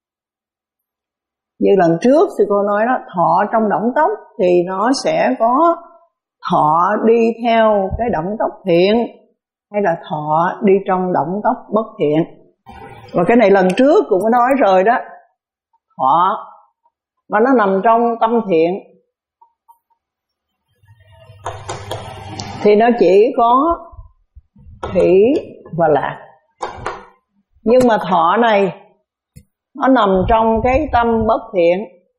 như lần trước thì cô nói đó, thọ trong động tóc thì nó sẽ có thọ đi theo cái động tóc thiện hay là thọ đi trong động tóc bất thiện. Và cái này lần trước cũng có nói rồi đó, thọ mà nó nằm trong tâm thiện thì nó chỉ có hỷ và lạc. Nhưng mà thọ này nó nằm trong cái tâm bất thiện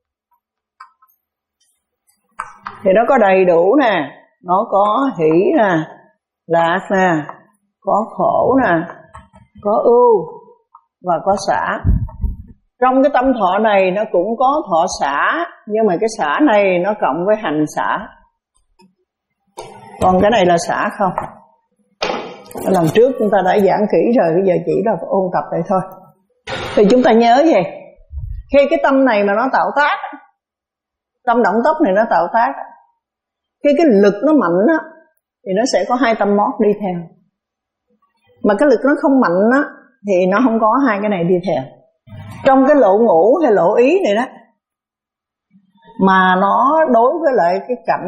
thì nó có đầy đủ nè, nó có hỷ nè, lạc nè, có khổ nè, có ưu và có xả. Trong cái tâm thọ này nó cũng có thọ xả, nhưng mà cái xả này nó cộng với hành xả. Còn cái này là xả không. Lần trước chúng ta đã giảng kỹ rồi, bây giờ chỉ là ôn tập vậy thôi. Thì chúng ta nhớ vậy, khi cái tâm này mà nó tạo tác, tâm động tóc này nó tạo tác, khi cái lực nó mạnh á, thì nó sẽ có hai tâm mót đi theo. Mà cái lực nó không mạnh á, thì nó không có hai cái này đi theo. Trong cái lộ ngũ hay lộ ý này đó, mà nó đối với lại cái cảnh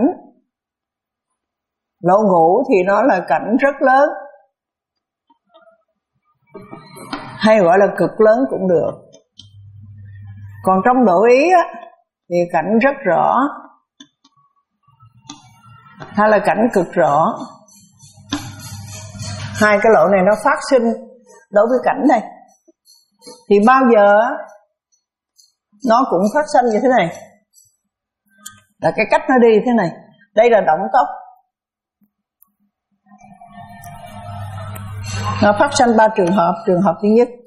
lộ ngũ thì nó là cảnh rất lớn, hay gọi là cực lớn cũng được. Còn trong lộ ý á, thì cảnh rất rõ hay là cảnh cực rõ. Hai cái lộ này nó phát sinh đối với cảnh này thì bao giờ nó cũng phát sinh như thế này, là cái cách nó đi thế này. Đây là động tóc, nó phát sinh ba trường hợp. Trường hợp thứ nhất,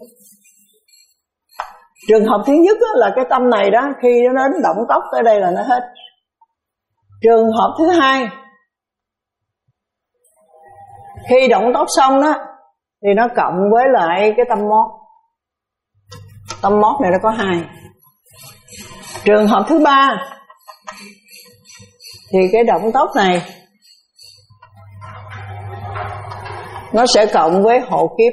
trường hợp thứ nhất là cái tâm này đó, khi nó đến động tóc tới đây là nó hết. Trường hợp thứ hai, khi động tóc xong đó thì nó cộng với lại cái tâm mót. Tâm mót này nó có hai. Trường hợp thứ ba thì cái động tóc này nó sẽ cộng với hộ kiếp.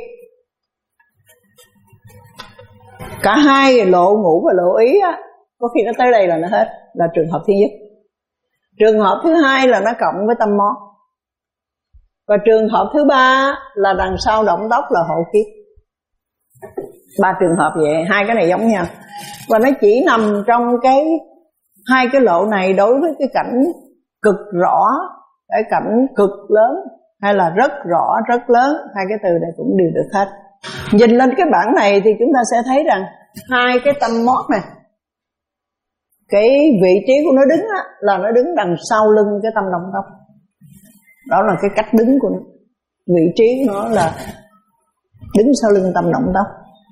Cả hai lộ ngũ và lộ ý á, có khi nó tới đây là nó hết, là trường hợp thứ nhất. Trường hợp thứ hai là nó cộng với tâm mót. Và trường hợp thứ ba là đằng sau động tóc là hộ kiếp. Ba trường hợp vậy, hai cái này giống nhau. Và nó chỉ nằm trong cái hai cái lộ này đối với cái cảnh cực rõ, cái cảnh cực lớn hay là rất rõ, rất lớn, hai cái từ này cũng đều được hết. Nhìn lên cái bảng này thì chúng ta sẽ thấy rằng hai cái tâm mót này, cái vị trí của nó đứng á, là nó đứng đằng sau lưng cái tâm động tóc. Đó là cái cách đứng của nó. Vị trí của nó là đứng sau lưng tâm động tóc.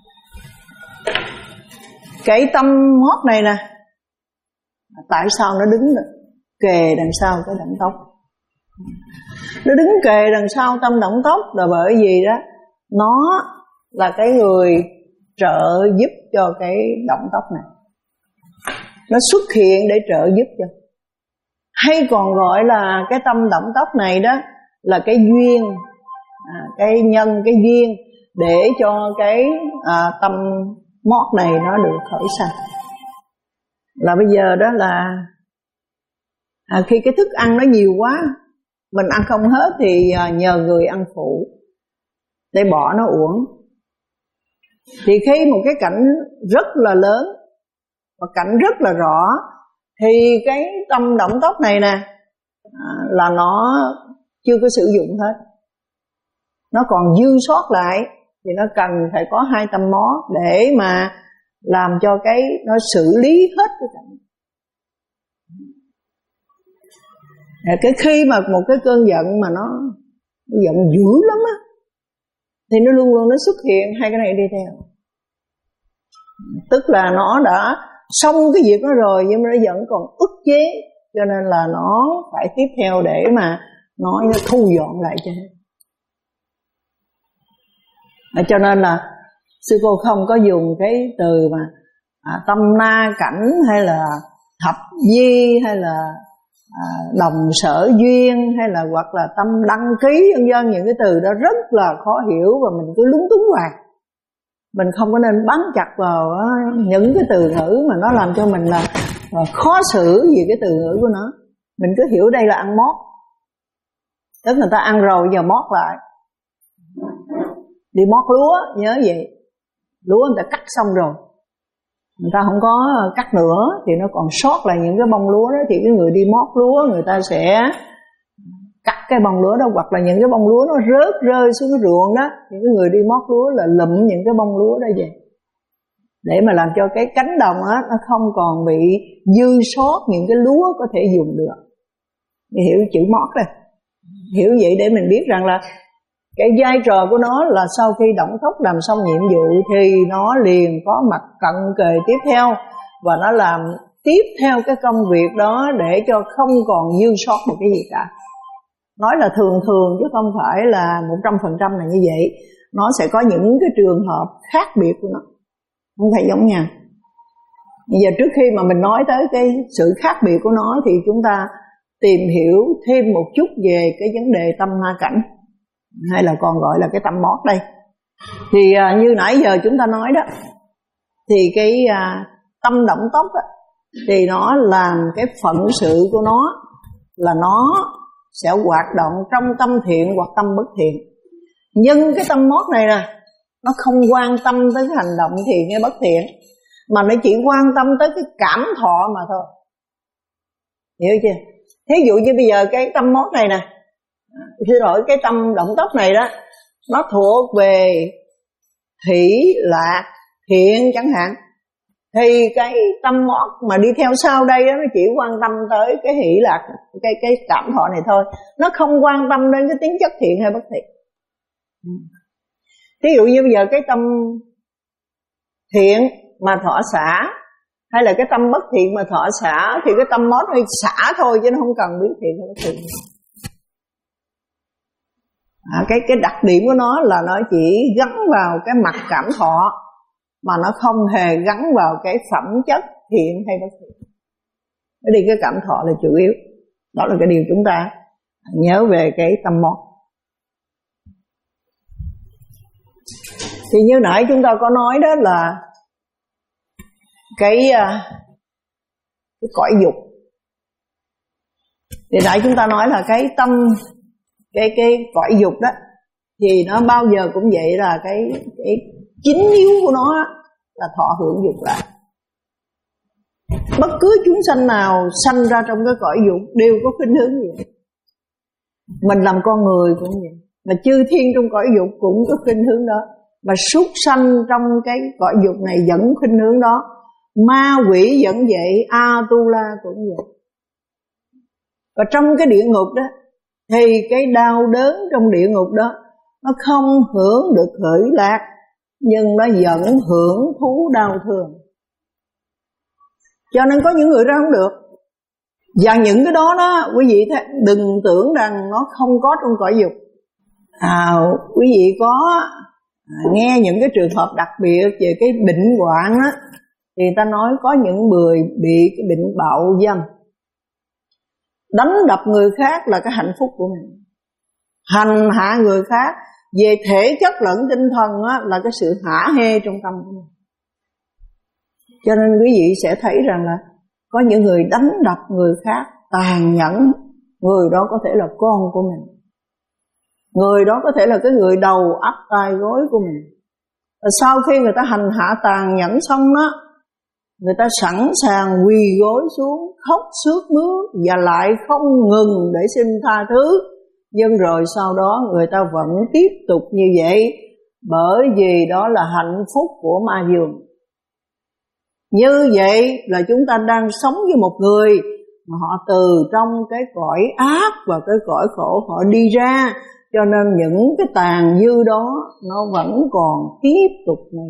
Cái tâm mót này nè, tại sao nó đứng kề đằng sau cái động tóc? Nó đứng kề đằng sau tâm động tóc là bởi vì đó nó là cái người trợ giúp cho cái động tóc này. Nó xuất hiện để trợ giúp cho. Hay còn gọi là cái tâm động tóc này đó là cái duyên, à, cái nhân, cái duyên để cho cái à, tâm mót này nó được khởi sanh. Là bây giờ đó là à, khi cái thức ăn nó nhiều quá, mình ăn không hết thì à, nhờ người ăn phụ để bỏ nó uổng. Thì khi một cái cảnh rất là lớn và cảnh rất là rõ thì cái tâm động tóc này nè à, là nó chưa có sử dụng hết, nó còn dư sót lại, thì nó cần phải có hai tâm mót để mà làm cho cái nó xử lý hết cái cảnh. Cái khi mà một cái cơn giận mà nó, nó giận dữ lắm á, thì nó luôn luôn nó xuất hiện hai cái này đi theo. Tức là nó đã xong cái việc đó rồi nhưng mà nó vẫn còn ức chế, cho nên là nó phải tiếp theo để mà nó, nó thu dọn lại cho hết. Cho nên là sư cô không có dùng cái từ mà à, tâm na cảnh hay là thập di hay là à, đồng sở duyên hay là hoặc là tâm đăng ký vân vân. Những cái từ đó rất là khó hiểu và mình cứ lúng túng hoài. Mình không có nên bám chặt vào những cái từ ngữ mà nó làm cho mình là khó xử vì cái từ ngữ của nó. Mình cứ hiểu đây là ăn mót, tức người ta ăn rồi giờ mót lại. Đi mót lúa nhớ vậy, lúa người ta cắt xong rồi, người ta không có cắt nữa thì nó còn sót lại những cái bông lúa đó, thì cái người đi mót lúa người ta sẽ cắt cái bông lúa đó, hoặc là những cái bông lúa nó rớt rơi xuống cái ruộng đó, thì cái người đi mót lúa là lụm những cái bông lúa đó về để mà làm cho cái cánh đồng á nó không còn bị dư sót những cái lúa có thể dùng được. Thì hiểu chữ mót đây, hiểu vậy để mình biết rằng là cái vai trò của nó là sau khi động tóc làm xong nhiệm vụ thì nó liền có mặt cận kề tiếp theo, và nó làm tiếp theo cái công việc đó để cho không còn dư sót một cái gì cả. Nói là thường thường chứ không phải là một trăm phần trăm là như vậy. Nó sẽ có những cái trường hợp khác biệt của nó, không phải giống nhau. Bây giờ trước khi mà mình nói tới cái sự khác biệt của nó thì chúng ta tìm hiểu thêm một chút về cái vấn đề tâm ma cảnh, hay là còn gọi là cái tâm mót đây. Thì à, như nãy giờ chúng ta nói đó, thì cái à, tâm động tóc đó, thì nó làm cái phận sự của nó là nó sẽ hoạt động trong tâm thiện hoặc tâm bất thiện. Nhưng cái tâm mót này nè, nó không quan tâm tới cái hành động thiện hay bất thiện, mà nó chỉ quan tâm tới cái cảm thọ mà thôi. Hiểu chưa? Thí dụ như bây giờ cái tâm mót này nè, xin lỗi, cái tâm động tóc này đó, nó thuộc về thủy lạc thiện chẳng hạn, thì cái tâm mót mà đi theo sau đây đó, nó chỉ quan tâm tới cái hỷ lạc, cái cái cảm thọ này thôi, nó không quan tâm đến cái tính chất thiện hay bất thiện. Ví dụ như bây giờ cái tâm thiện mà thọ xả, hay là cái tâm bất thiện mà thọ xả, thì cái tâm mót nó xả thôi chứ nó không cần biết thiện hay bất thiện. À, cái cái đặc điểm của nó là nó chỉ gắn vào cái mặt cảm thọ, mà nó không hề gắn vào cái phẩm chất thiện hay bất thiện. Cái đi cái cảm thọ là chủ yếu. Đó là cái điều chúng ta nhớ về cái tâm mót. Thì như nãy chúng ta có nói đó là cái cái cõi dục. Thì nãy chúng ta nói là cái tâm, cái cái cõi dục đó, thì nó bao giờ cũng vậy, là cái cái chính yếu của nó là thọ hưởng dục lạc. Bất cứ chúng sanh nào sanh ra trong cái cõi dục đều có khuynh hướng gì. Mình làm con người cũng vậy, mà chư thiên trong cõi dục cũng có khuynh hướng đó, mà súc sanh trong cái cõi dục này vẫn khuynh hướng đó, ma quỷ vẫn vậy, A-tu-la cũng vậy. Và trong cái địa ngục đó thì cái đau đớn trong địa ngục đó nó không hưởng được hỷ lạc, nhưng nó vẫn hưởng thú đau thương. Cho nên có những người ra không được. Và những cái đó đó quý vị đừng tưởng rằng nó không có trong cõi dục. À, quý vị có nghe những cái trường hợp đặc biệt về cái bệnh hoạn á, thì ta nói có những người bị cái bệnh bạo dâm, đánh đập người khác là cái hạnh phúc của mình, hành hạ người khác về thể chất lẫn tinh thần á, là cái sự hả hê trong tâm của mình. Cho nên quý vị sẽ thấy rằng là có những người đánh đập người khác tàn nhẫn, người đó có thể là con của mình, người đó có thể là cái người đầu ấp tai gối của mình. Và sau khi người ta hành hạ tàn nhẫn xong đó, người ta sẵn sàng quỳ gối xuống khóc sướt mướt và lại không ngừng để xin tha thứ. Nhưng rồi sau đó người ta vẫn tiếp tục như vậy, bởi vì đó là hạnh phúc của ma dương. Như vậy là chúng ta đang sống với một người mà họ từ trong cái cõi ác và cái cõi khổ họ đi ra, cho nên những cái tàn dư đó nó vẫn còn tiếp tục này.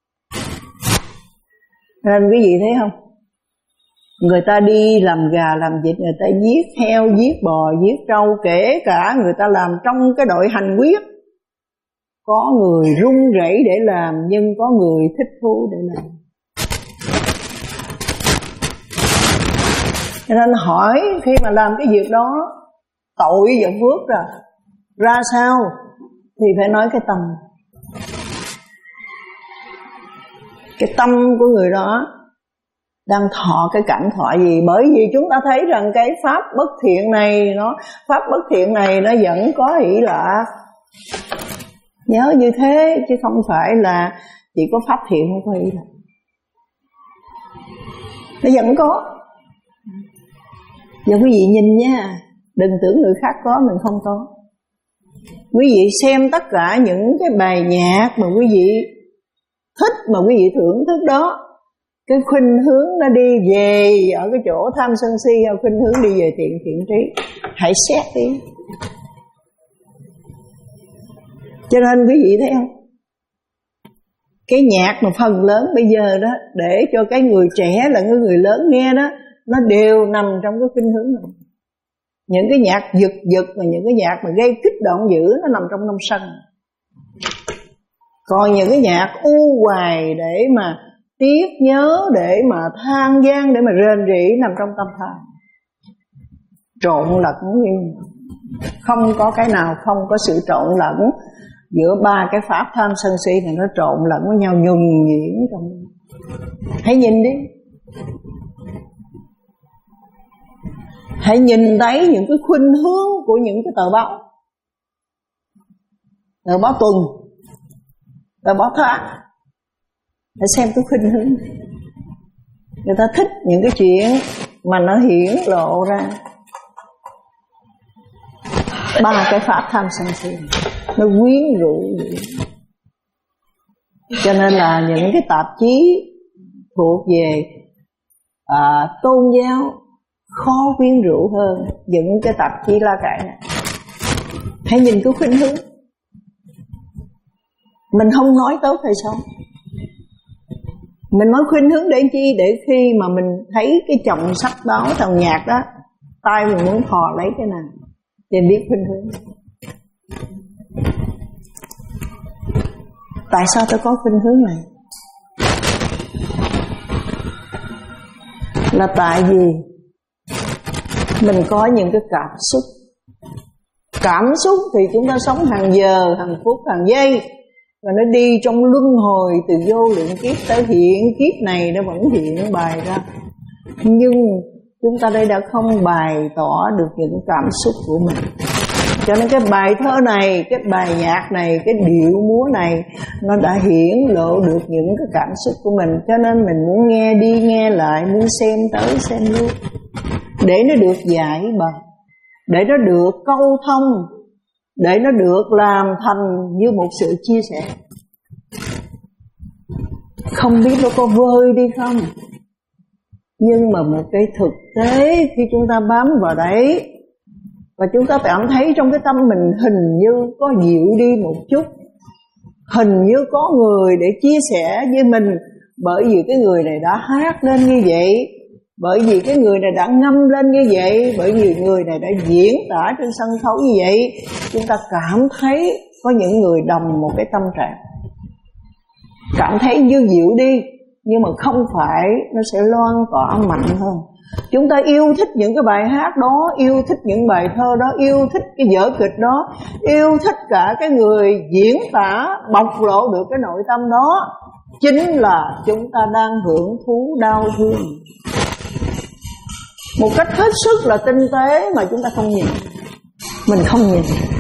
Nên quý vị thấy không? Người ta đi làm gà làm vịt, người ta giết heo, giết bò, giết trâu, kể cả người ta làm trong cái đội hành quyết. Có người run rẩy để làm, nhưng có người thích thú để làm. Cho nên hỏi khi mà làm cái việc đó, tội và phước ra ra sao thì phải nói cái tâm. Cái tâm của người đó đang thọ cái cảnh thọ gì. Bởi vì chúng ta thấy rằng cái pháp bất thiện này, nó pháp bất thiện này nó vẫn có hỷ lạc. Nhớ như thế chứ không phải là chỉ có pháp thiện không có hỷ lạc, nó vẫn có. Giờ quý vị nhìn nha, đừng tưởng người khác có mình không có. Quý vị xem tất cả những cái bài nhạc mà quý vị thích, mà quý vị thưởng thức đó, cái khuynh hướng nó đi về ở cái chỗ tham sân si, hay khuynh hướng đi về thiện thiện trí, hãy xét đi. Cho nên quý vị thấy không, cái nhạc mà phần lớn bây giờ đó, để cho cái người trẻ là cái người lớn nghe đó, nó đều nằm trong cái khuynh hướng này. Những cái nhạc giật giật và những cái nhạc mà gây kích động dữ, nó nằm trong năm sân. Còn những cái nhạc u hoài để mà tiếc nhớ, để mà than gian, để mà rên rỉ, nằm trong tâm than. Trộn lẫn như không có cái nào không có sự trộn lẫn giữa ba cái pháp tham sân si này, nó trộn lẫn với nhau nhuần nhuyễn trong đó. Hãy nhìn đi, hãy nhìn thấy những cái khuynh hướng của những cái tờ báo, tờ báo tuần, tờ báo tháng, hãy xem cái khuynh hướng. Người ta thích những cái chuyện mà nó hiển lộ ra ba cái pháp tham sân si, nó quyến rũ vậy. Cho nên là những cái tạp chí thuộc về à, tôn giáo khó quyến rũ hơn những cái tạp chí la cải này. Hãy nhìn cái khuynh hướng. Mình không nói tốt hay sao? Mình nói khuynh hướng để chi? Để khi mà mình thấy cái chồng sách báo, thằng nhạc đó, tay mình muốn thò lấy cái nào thì biết khuynh hướng. Tại sao tôi có khuynh hướng này? Là tại vì mình có những cái cảm xúc. Cảm xúc thì chúng ta sống hàng giờ, hàng phút, hàng giây, và nó đi trong luân hồi từ vô lượng kiếp tới hiện kiếp này nó vẫn hiện bày ra. Nhưng chúng ta đây đã không bày tỏ được những cảm xúc của mình. Cho nên cái bài thơ này, cái bài nhạc này, cái điệu múa này, nó đã hiển lộ được những cái cảm xúc của mình. Cho nên mình muốn nghe đi nghe lại, muốn xem tới xem lui, để nó được giải bày, để nó được câu thông, để nó được làm thành như một sự chia sẻ. Không biết nó có vơi đi không, nhưng mà một cái thực tế khi chúng ta bám vào đấy và chúng ta cảm thấy trong cái tâm mình hình như có dịu đi một chút, hình như có người để chia sẻ với mình, bởi vì cái người này đã hát lên như vậy, bởi vì cái người này đã ngâm lên như vậy, bởi vì người này đã diễn tả trên sân khấu như vậy. Chúng ta cảm thấy có những người đồng một cái tâm trạng, cảm thấy như dịu đi, nhưng mà không phải, nó sẽ loan tỏa mạnh hơn. Chúng ta yêu thích những cái bài hát đó, yêu thích những bài thơ đó, yêu thích cái vở kịch đó, yêu thích cả cái người diễn tả bộc lộ được cái nội tâm đó. Chính là chúng ta đang hưởng thú đau thương một cách hết sức là tinh tế mà chúng ta không nhìn. Mình không nhìn,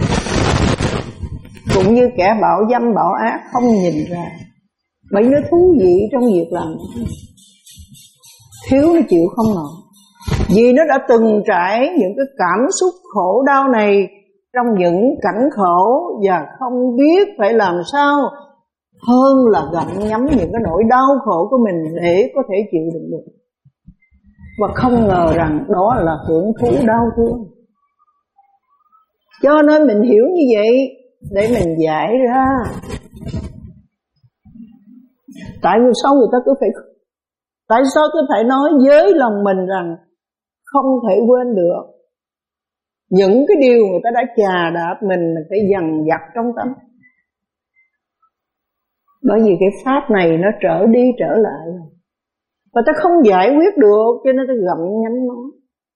cũng như kẻ bạo dâm bạo ác không nhìn ra. Bởi nó thú vị trong việc làm, thiếu nó chịu không nổi, vì nó đã từng trải những cái cảm xúc khổ đau này trong những cảnh khổ, và không biết phải làm sao hơn là gặm nhấm những cái nỗi đau khổ của mình để có thể chịu đựng được. Và không ngờ rằng đó là hưởng thú đau thương. Cho nên mình hiểu như vậy để mình giải ra. Tại vì sao người ta cứ phải Tại sao cứ phải nói với lòng mình rằng không thể quên được những cái điều người ta đã chà đạp mình, mình phải dằn vặt trong tâm. Bởi vì cái pháp này nó trở đi trở lại, và ta không giải quyết được, cho nên ta gặm nhấm nó.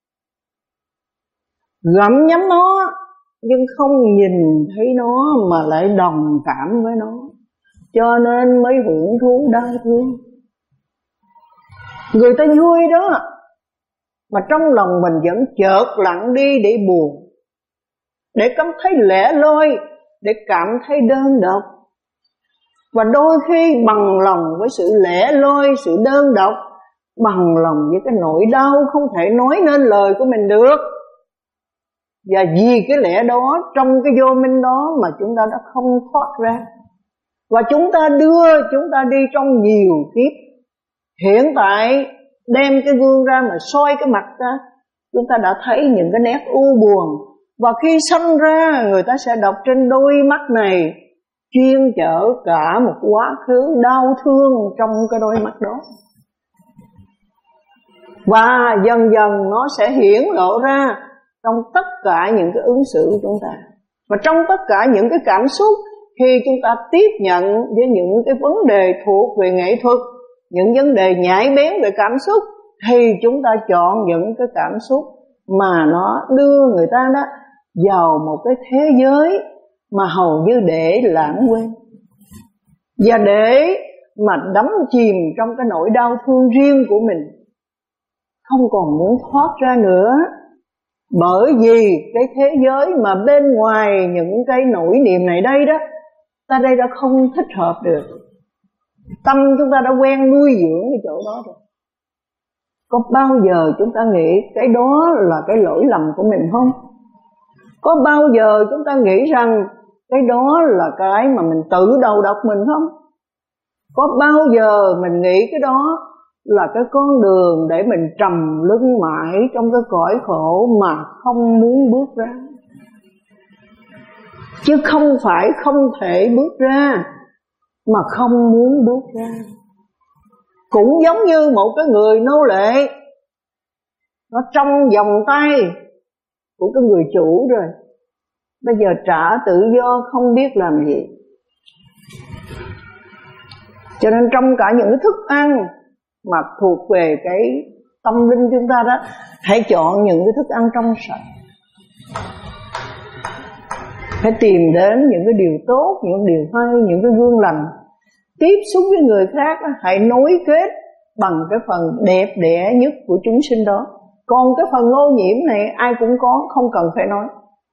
Gặm nhấm nó nhưng không nhìn thấy nó mà lại đồng cảm với nó, cho nên mới hưởng thú đau thương. Người ta vui đó, mà trong lòng mình vẫn chợt lặng đi để buồn, để cảm thấy lẻ loi, để cảm thấy đơn độc. Và đôi khi bằng lòng với sự lẻ loi, sự đơn độc, bằng lòng với cái nỗi đau không thể nói nên lời của mình được. Và vì cái lẽ đó, trong cái vô minh đó mà chúng ta đã không thoát ra. Và chúng ta đưa chúng ta đi trong nhiều kiếp. Hiện tại đem cái gương ra mà soi cái mặt ra, chúng ta đã thấy những cái nét u buồn. Và khi sanh ra, người ta sẽ đọc trên đôi mắt này chuyên chở cả một quá khứ đau thương trong cái đôi mắt đó. Và dần dần nó sẽ hiển lộ ra trong tất cả những cái ứng xử của chúng ta, và trong tất cả những cái cảm xúc. Khi chúng ta tiếp nhận với những cái vấn đề thuộc về nghệ thuật, những vấn đề nhạy bén về cảm xúc, thì chúng ta chọn những cái cảm xúc mà nó đưa người ta đó vào một cái thế giới mà hầu như để lãng quên, và để mà đắm chìm trong cái nỗi đau thương riêng của mình, không còn muốn thoát ra nữa. Bởi vì cái thế giới mà bên ngoài những cái nỗi niềm này đây đó, ta đây đã không thích hợp được. Tâm chúng ta đã quen nuôi dưỡng cái chỗ đó rồi. Có bao giờ chúng ta nghĩ cái đó là cái lỗi lầm của mình không? Có bao giờ chúng ta nghĩ rằng cái đó là cái mà mình tự đầu độc mình không? Có bao giờ mình nghĩ cái đó là cái con đường để mình trầm lưng mãi trong cái cõi khổ mà không muốn bước ra? Chứ không phải không thể bước ra, mà không muốn bước ra. Cũng giống như một cái người nô lệ, nó trong vòng tay của cái người chủ rồi, bây giờ trả tự do không biết làm gì. Cho nên trong cả những cái thức ăn mà thuộc về cái tâm linh chúng ta đó, hãy chọn những cái thức ăn trong sạch. Hãy tìm đến những cái điều tốt, những điều hay, những cái gương lành. Tiếp xúc với người khác, hãy nối kết bằng cái phần đẹp đẽ nhất của chúng sinh đó. Còn cái phần ô nhiễm này ai cũng có, không cần phải nói.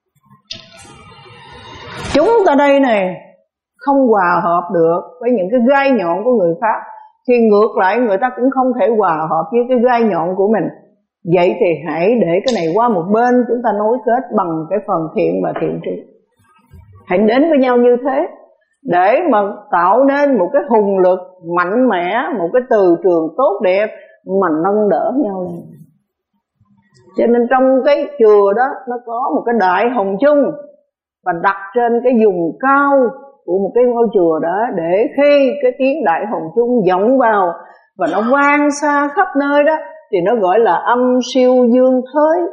Chúng ta đây này không hòa hợp được với những cái gai nhọn của người khác, thì ngược lại người ta cũng không thể hòa hợp với cái gai nhọn của mình. Vậy thì hãy để cái này qua một bên, chúng ta nối kết bằng cái phần thiện và thiện trí. Hãy đến với nhau như thế để mà tạo nên một cái hùng lực mạnh mẽ, một cái từ trường tốt đẹp mà nâng đỡ nhau lên. Cho nên trong cái chùa đó nó có một cái đại hồng chung, và đặt trên cái vùng cao của một cái ngôi chùa đó, để khi cái tiếng đại hồng chung vọng vào và nó vang xa khắp nơi đó thì nó gọi là âm siêu dương thới.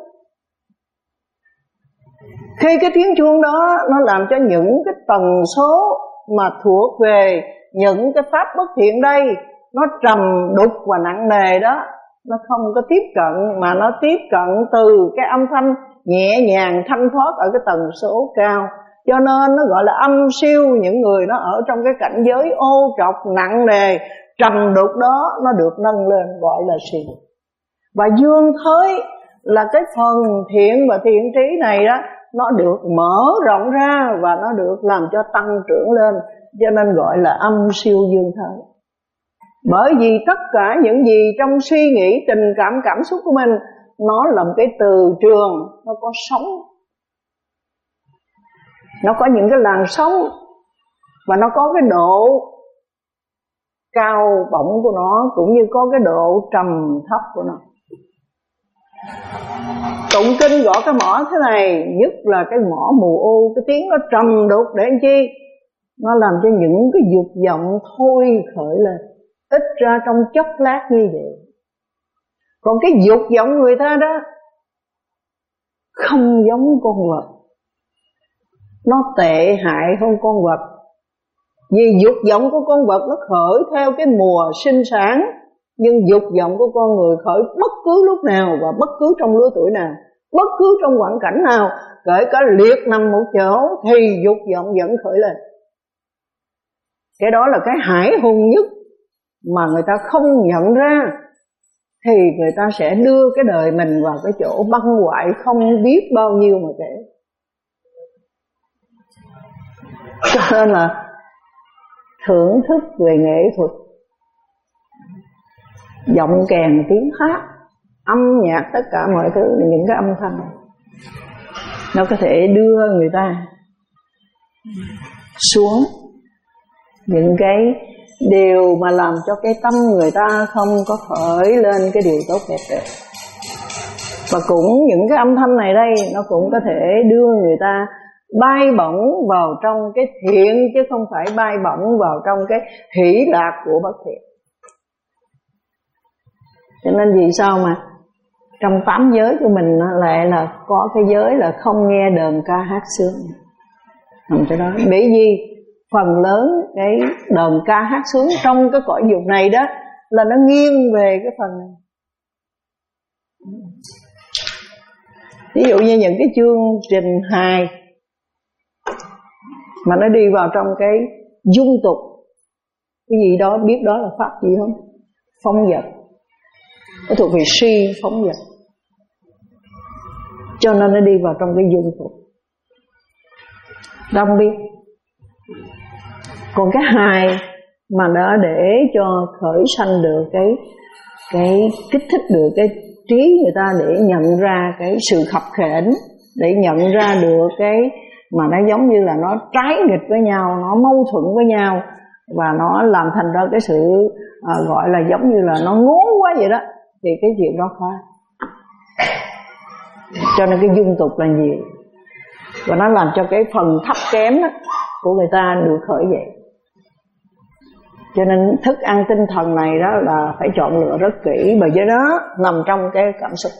Khi cái tiếng chuông đó nó làm cho những cái tần số mà thuộc về những cái pháp bất thiện đây, nó trầm đục và nặng nề đó, nó không có tiếp cận, mà nó tiếp cận từ cái âm thanh nhẹ nhàng thanh thoát ở cái tần số cao. Cho nên nó gọi là âm siêu. Những người nó ở trong cái cảnh giới ô trọc nặng nề trầm đục đó, nó được nâng lên gọi là siêu. Và dương thới là cái phần thiện và thiện trí này đó, nó được mở rộng ra và nó được làm cho tăng trưởng lên, cho nên gọi là âm siêu dương thới. Bởi vì tất cả những gì trong suy nghĩ, tình cảm, cảm xúc của mình, nó là một cái từ trường, nó có sóng, nó có những cái làn sóng, và nó có cái độ cao bổng của nó, cũng như có cái độ trầm thấp của nó. Tụng kinh gõ cái mỏ thế này, nhất là cái mỏ mù u, cái tiếng nó trầm đục để làm chi? Nó làm cho những cái dục vọng thôi khởi lên, ít ra trong chốc lát như vậy. Còn cái dục vọng người ta đó không giống con vật, nó tệ hại hơn con vật. Vì dục vọng của con vật nó khởi theo cái mùa sinh sản, nhưng dục vọng của con người khởi bất cứ lúc nào và bất cứ trong lứa tuổi nào, bất cứ trong hoàn cảnh nào, kể cả liệt nằm một chỗ thì dục vọng vẫn khởi lên. Cái đó là cái hãi hùng nhất mà người ta không nhận ra, thì người ta sẽ đưa cái đời mình vào cái chỗ băng hoại không biết bao nhiêu mà kể. Cho nên là thưởng thức về nghệ thuật, giọng kèn, tiếng hát, âm nhạc, tất cả mọi thứ, những cái âm thanh nó có thể đưa người ta xuống những cái điều mà làm cho cái tâm người ta không có khởi lên cái điều tốt đẹp được. Và cũng những cái âm thanh này đây, nó cũng có thể đưa người ta bay bổng vào trong cái thiện, chứ không phải bay bổng vào trong cái hỷ lạc của bất thiện. Cho nên vì sao mà trong tám giới của mình lại là có cái giới là không nghe đờn ca hát sướng. Không cho đó. Bởi vì phần lớn cái đờn ca hát sướng trong cái cõi dục này đó là nó nghiêng về cái phần này. Ví dụ như những cái chương trình hài mà nó đi vào trong cái dung tục, cái gì đó biết đó là pháp gì không? Phóng dật. Nó thuộc về suy phóng dật, cho nên nó đi vào trong cái dung tục, đông biết. Còn cái hài mà đã để cho khởi sanh được cái cái kích thích được cái trí người ta để nhận ra cái sự khập khểnh, để nhận ra được cái mà nó giống như là nó trái nghịch với nhau, nó mâu thuẫn với nhau, và nó làm thành ra cái sự à, gọi là giống như là nó ngố quá vậy đó, thì cái chuyện đó khó. Cho nên cái dung tục là nhiều, và nó làm cho cái phần thấp kém đó, của người ta được khởi dậy. Cho nên thức ăn tinh thần này đó là phải chọn lựa rất kỹ, bởi vì đó nằm trong cái cảm xúc.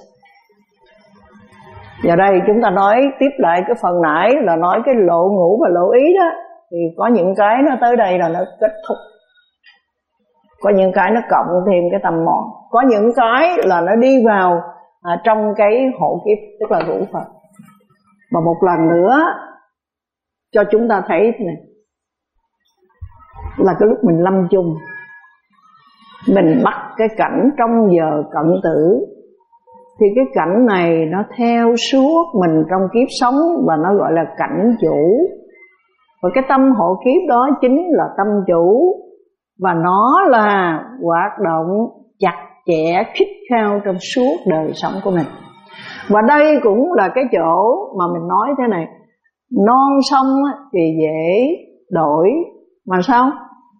Giờ đây chúng ta nói tiếp lại cái phần nãy là nói cái lộ ngũ và lộ ý đó, thì có những cái nó tới đây là nó kết thúc, có những cái nó cộng thêm cái tầm mòn, có những cái là nó đi vào à, trong cái hộ kiếp, tức là hữu Phật. Và một lần nữa cho chúng ta thấy thế này, là cái lúc mình lâm chung, mình bắt cái cảnh trong giờ cận tử, thì cái cảnh này nó theo suốt mình trong kiếp sống, và nó gọi là cảnh chủ. Và cái tâm hộ kiếp đó chính là tâm chủ, và nó là hoạt động chặt trẻ khít khao trong suốt đời sống của mình. Và đây cũng là cái chỗ mà mình nói thế này, non sông thì dễ đổi mà sao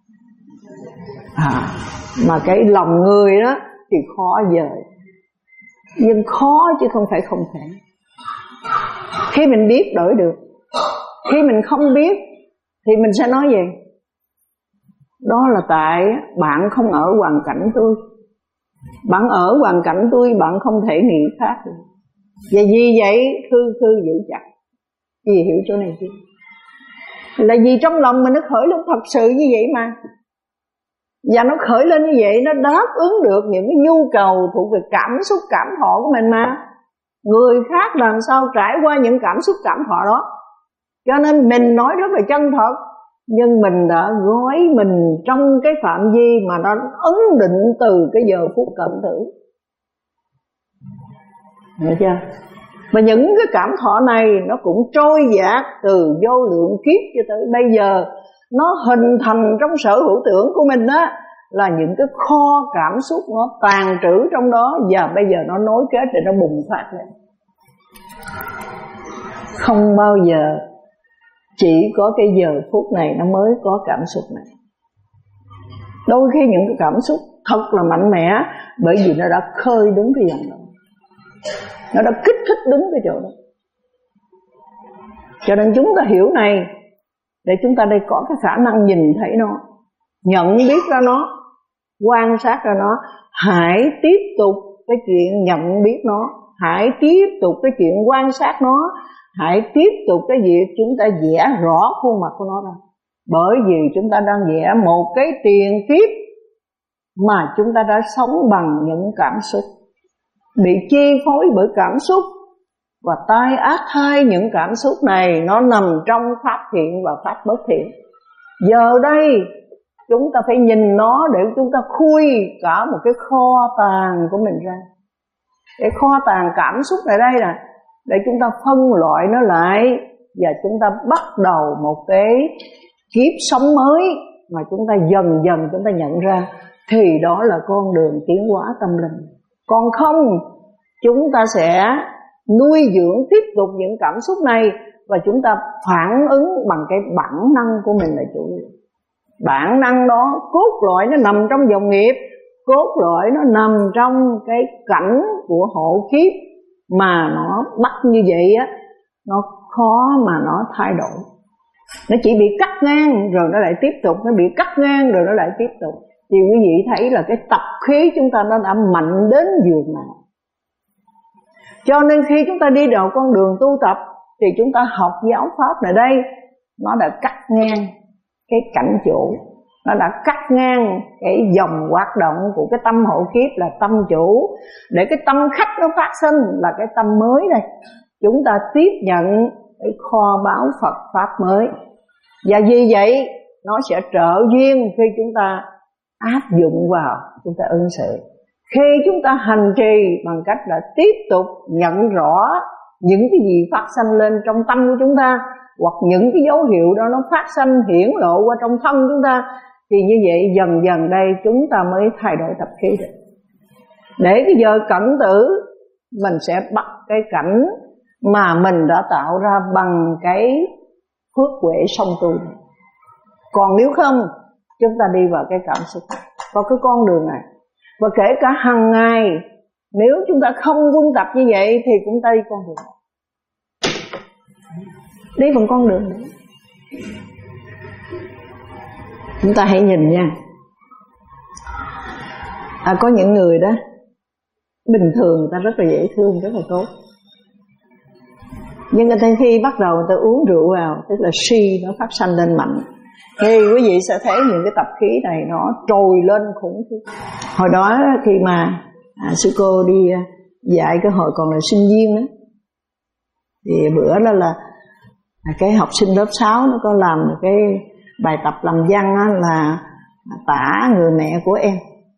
à, mà cái lòng người đó thì khó dời. Nhưng khó chứ không phải không thể. Khi mình biết đổi được, khi mình không biết thì mình sẽ nói gì? Đó là tại bạn không ở hoàn cảnh tôi. Bạn ở hoàn cảnh tôi, bạn không thể nghĩ khác được. Và vì vậy khư khư giữ chặt. Vì hiểu chỗ này chứ? Là vì trong lòng mình nó khởi lên thật sự như vậy mà. Và nó khởi lên như vậy, nó đáp ứng được những cái nhu cầu thuộc về cảm xúc cảm thọ của mình mà. Người khác làm sao trải qua những cảm xúc cảm thọ đó. Cho nên mình nói rất là chân thật, nhưng mình đã gói mình trong cái phạm vi mà nó ấn định từ cái giờ phút cận tử. Hiểu chưa? Và những cái cảm thọ này nó cũng trôi dạt từ vô lượng kiếp cho tới bây giờ. Nó hình thành trong sở hữu tưởng của mình á, là những cái kho cảm xúc nó tàn trữ trong đó. Và bây giờ nó nối kết để nó bùng phát lên. Không bao giờ chỉ có cái giờ phút này nó mới có cảm xúc này. Đôi khi những cái cảm xúc thật là mạnh mẽ, bởi vì nó đã khơi đúng cái dòng đó, nó đã kích thích đúng cái chỗ đó. Cho nên chúng ta hiểu này, để chúng ta đây có cái khả năng nhìn thấy nó, nhận biết ra nó, quan sát ra nó. Hãy tiếp tục cái chuyện nhận biết nó, hãy tiếp tục cái chuyện quan sát nó, hãy tiếp tục cái việc chúng ta vẽ rõ khuôn mặt của nó ra. Bởi vì chúng ta đang vẽ một cái tiền kiếp mà chúng ta đã sống bằng những cảm xúc, bị chi phối bởi cảm xúc. Và tai ác hai những cảm xúc này nó nằm trong pháp thiện và pháp bất thiện. Giờ đây chúng ta phải nhìn nó để chúng ta khui cả một cái kho tàng của mình ra. Cái kho tàng cảm xúc này đây nè, để chúng ta phân loại nó lại, và chúng ta bắt đầu một cái kiếp sống mới mà chúng ta dần dần chúng ta nhận ra, thì đó là con đường tiến hóa tâm linh. Còn không, chúng ta sẽ nuôi dưỡng tiếp tục những cảm xúc này, và chúng ta phản ứng bằng cái bản năng của mình là chủ yếu. Bản năng đó, cốt lõi nó nằm trong dòng nghiệp, cốt lõi nó nằm trong cái cảnh của hộ kiếp, mà nó bắt như vậy á, nó khó mà nó thay đổi. Nó chỉ bị cắt ngang rồi nó lại tiếp tục, nó bị cắt ngang rồi nó lại tiếp tục. Thì quý vị thấy là cái tập khí chúng ta nó đã mạnh đến giường nào. Cho nên khi chúng ta đi vào con đường tu tập thì chúng ta học giáo pháp này đây, nó đã cắt ngang cái cảnh chủ, nó đã cắt ngang cái dòng hoạt động của cái tâm hộ kiếp là tâm chủ, để cái tâm khách nó phát sinh là cái tâm mới đây. Chúng ta tiếp nhận cái kho báu Phật pháp mới, và vì vậy nó sẽ trợ duyên khi chúng ta áp dụng vào, chúng ta ứng xử. Khi chúng ta hành trì bằng cách là tiếp tục nhận rõ những cái gì phát sinh lên trong tâm của chúng ta, hoặc những cái dấu hiệu đó nó phát sinh hiển lộ qua trong thân chúng ta, thì như vậy dần dần đây chúng ta mới thay đổi tập khí được. Để cái giờ cận tử mình sẽ bắt cái cảnh mà mình đã tạo ra bằng cái phước huệ song tu. Còn nếu không, chúng ta đi vào cái cảm xúc, vào cái con đường này. Và kể cả hàng ngày, nếu chúng ta không quân tập như vậy thì cũng đi con đường này, đi bằng con đường này. Chúng ta hãy nhìn nha. À, có những người đó bình thường người ta rất là dễ thương, rất là tốt, nhưng người ta khi bắt đầu người ta uống rượu vào, tức là si nó phát sanh lên mạnh, thì quý vị sẽ thấy những cái tập khí này nó trồi lên khủng khiếp. Hồi đó khi mà à, sư cô đi dạy cái hồi còn là sinh viên đó, thì bữa đó là cái học sinh lớp sáu nó có làm một cái bài tập làm văn đó, là tả người mẹ của em.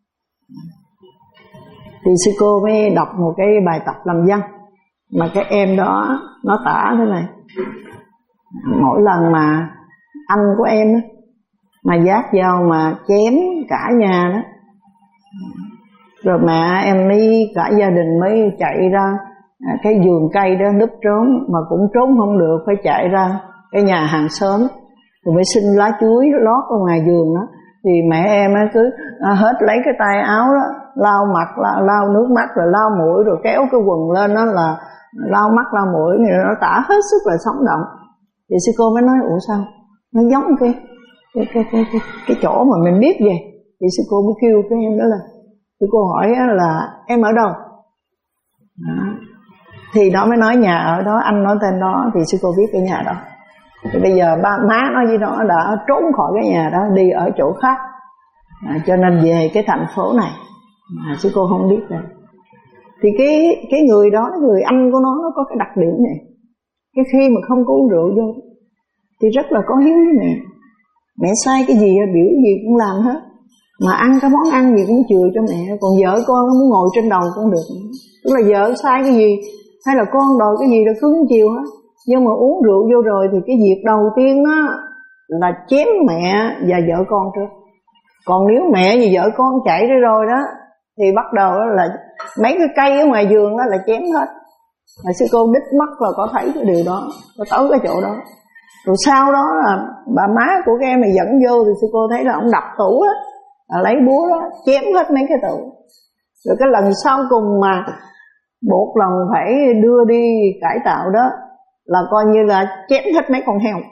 Thì sư cô mới đọc một cái bài tập làm văn mà cái em đó nó tả thế này: mỗi lần mà anh của em đó, mà vác dao mà chém cả nhà đó, Rồi mẹ em mới cả gia đình mới chạy ra cái vườn cây đó núp trốn, mà cũng trốn không được, phải chạy ra cái nhà hàng xóm rồi mới xin lá chuối lót ở ngoài vườn đó. Thì mẹ em cứ hết lấy cái tay áo đó lau mặt, lau, lau nước mắt, rồi lau mũi, rồi kéo cái quần lên đó là lau mắt lau mũi, nó tả hết sức là sống động. Thì sư cô mới nói ủa sao nó giống cái cái cái cái cái, cái chỗ mà mình biết vậy. Thì sư cô mới kêu cái em đó là, sư cô hỏi là em ở đâu đó. Thì nó mới nói nhà ở đó, anh nói tên đó. Thì sư cô biết cái nhà đó. Thì bây giờ ba má nó với nó đã trốn khỏi cái nhà đó, đi ở chỗ khác, à, cho nên về cái thành phố này mà sư cô không biết rồi. Thì cái cái người đó, người anh của nó, nó có cái đặc điểm này. Cái khi mà không có uống rượu vô thì rất là có hiếu với mẹ. Mẹ sai cái gì, biểu gì cũng làm hết, mà ăn cái món ăn gì cũng chừa cho mẹ. Còn vợ con nó muốn ngồi trên đầu cũng được. Tức là vợ sai cái gì hay là con đòi cái gì là cứng chiều hết. Nhưng mà uống rượu vô rồi thì cái việc đầu tiên đó là chém mẹ và vợ con trước. Còn nếu mẹ và vợ con chạy đi rồi đó thì bắt đầu đó là mấy cái cây ở ngoài vườn đó là chém hết. Mà sư cô đích mắt là có thấy cái điều đó, có tới cái chỗ đó. Rồi sau đó là bà má của cái em này dẫn vô thì sư cô thấy là ông đập tủ á, là lấy búa đó chém hết mấy cái tủ. Rồi cái lần sau cùng mà buộc lòng phải đưa đi cải tạo đó là coi như là chém hết mấy con heo.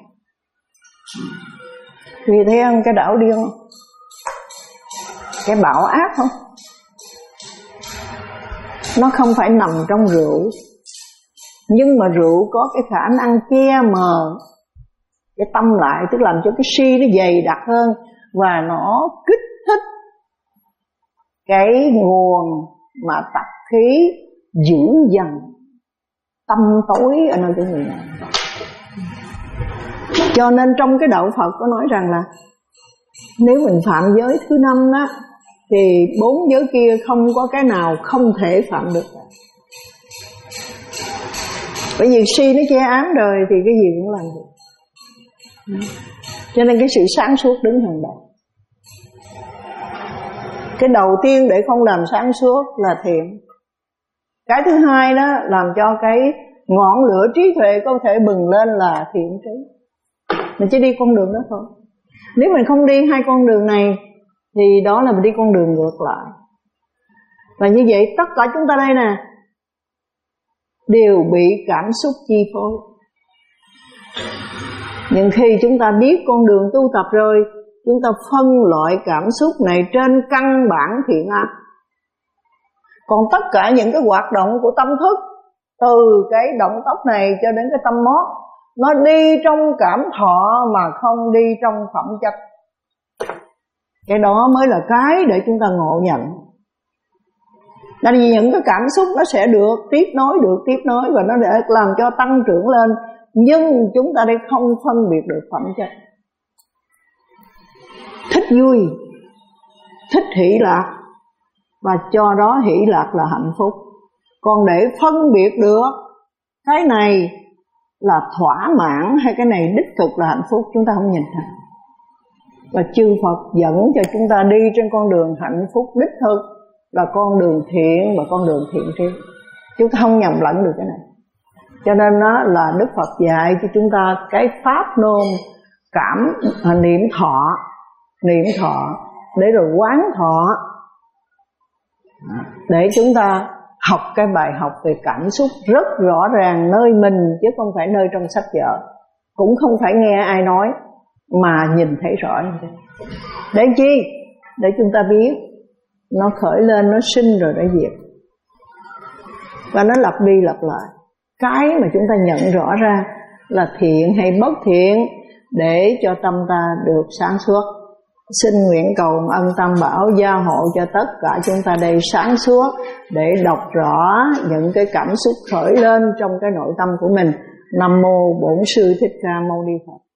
Thì thấy không, cái đảo điên không? Cái bạo ác không? Nó không phải nằm trong rượu, nhưng mà rượu có cái khả năng che mờ cái tâm lại, tức làm cho cái si nó dày đặc hơn, và nó kích thích cái nguồn mà tập khí giữ dần tâm tối ở nơi cái người này. Cho nên trong cái đạo Phật có nói rằng là nếu mình phạm giới thứ năm đó thì bốn giới kia không có cái nào không thể phạm được. Bởi vì si nó che ám rồi thì cái gì cũng làm được. Cho nên cái sự sáng suốt đứng hàng đầu. Cái đầu tiên để không làm sáng suốt là thiện. Cái thứ hai đó làm cho cái ngọn lửa trí tuệ có thể bừng lên là thiện trí. Mình chỉ đi con đường đó thôi. Nếu mình không đi hai con đường này thì đó là mình đi con đường ngược lại. Và như vậy tất cả chúng ta đây nè đều bị cảm xúc chi phối. Nhưng khi chúng ta biết con đường tu tập rồi, chúng ta phân loại cảm xúc này trên căn bản thiện ác. Còn tất cả những cái hoạt động của tâm thức, từ cái động tóc này cho đến cái tâm mót, nó đi trong cảm thọ mà không đi trong phẩm chất. Cái đó mới là cái để chúng ta ngộ nhận. Tại vì những cái cảm xúc nó sẽ được tiếp nối, được tiếp nối và nó để làm cho tăng trưởng lên. Nhưng chúng ta đây không phân biệt được phẩm chất. Thích vui, thích hỷ lạc, và cho đó hỷ lạc là hạnh phúc. Còn để phân biệt được cái này là thỏa mãn hay cái này đích thực là hạnh phúc, chúng ta không nhìn thấy. Và chư Phật dẫn cho chúng ta đi trên con đường hạnh phúc đích thực là con đường thiện và con đường thiện tri. Chúng ta không nhầm lẫn được cái này. Cho nên nó là Đức Phật dạy cho chúng ta cái pháp nôn cảm à, niệm thọ, niệm thọ để rồi quán thọ, để chúng ta học cái bài học về cảm xúc rất rõ ràng nơi mình, chứ không phải nơi trong sách vở, cũng không phải nghe ai nói, mà nhìn thấy rõ như thế. Để chi? Để chúng ta biết nó khởi lên, nó sinh rồi nó diệt, và nó lặp đi lặp lại. Cái mà chúng ta nhận rõ ra là thiện hay bất thiện để cho tâm ta được sáng suốt. Xin nguyện cầu ân Tam Bảo gia hộ cho tất cả chúng ta đây sáng suốt để đọc rõ những cái cảm xúc khởi lên trong cái nội tâm của mình. Nam mô Bổn Sư Thích Ca Mâu Ni Phật.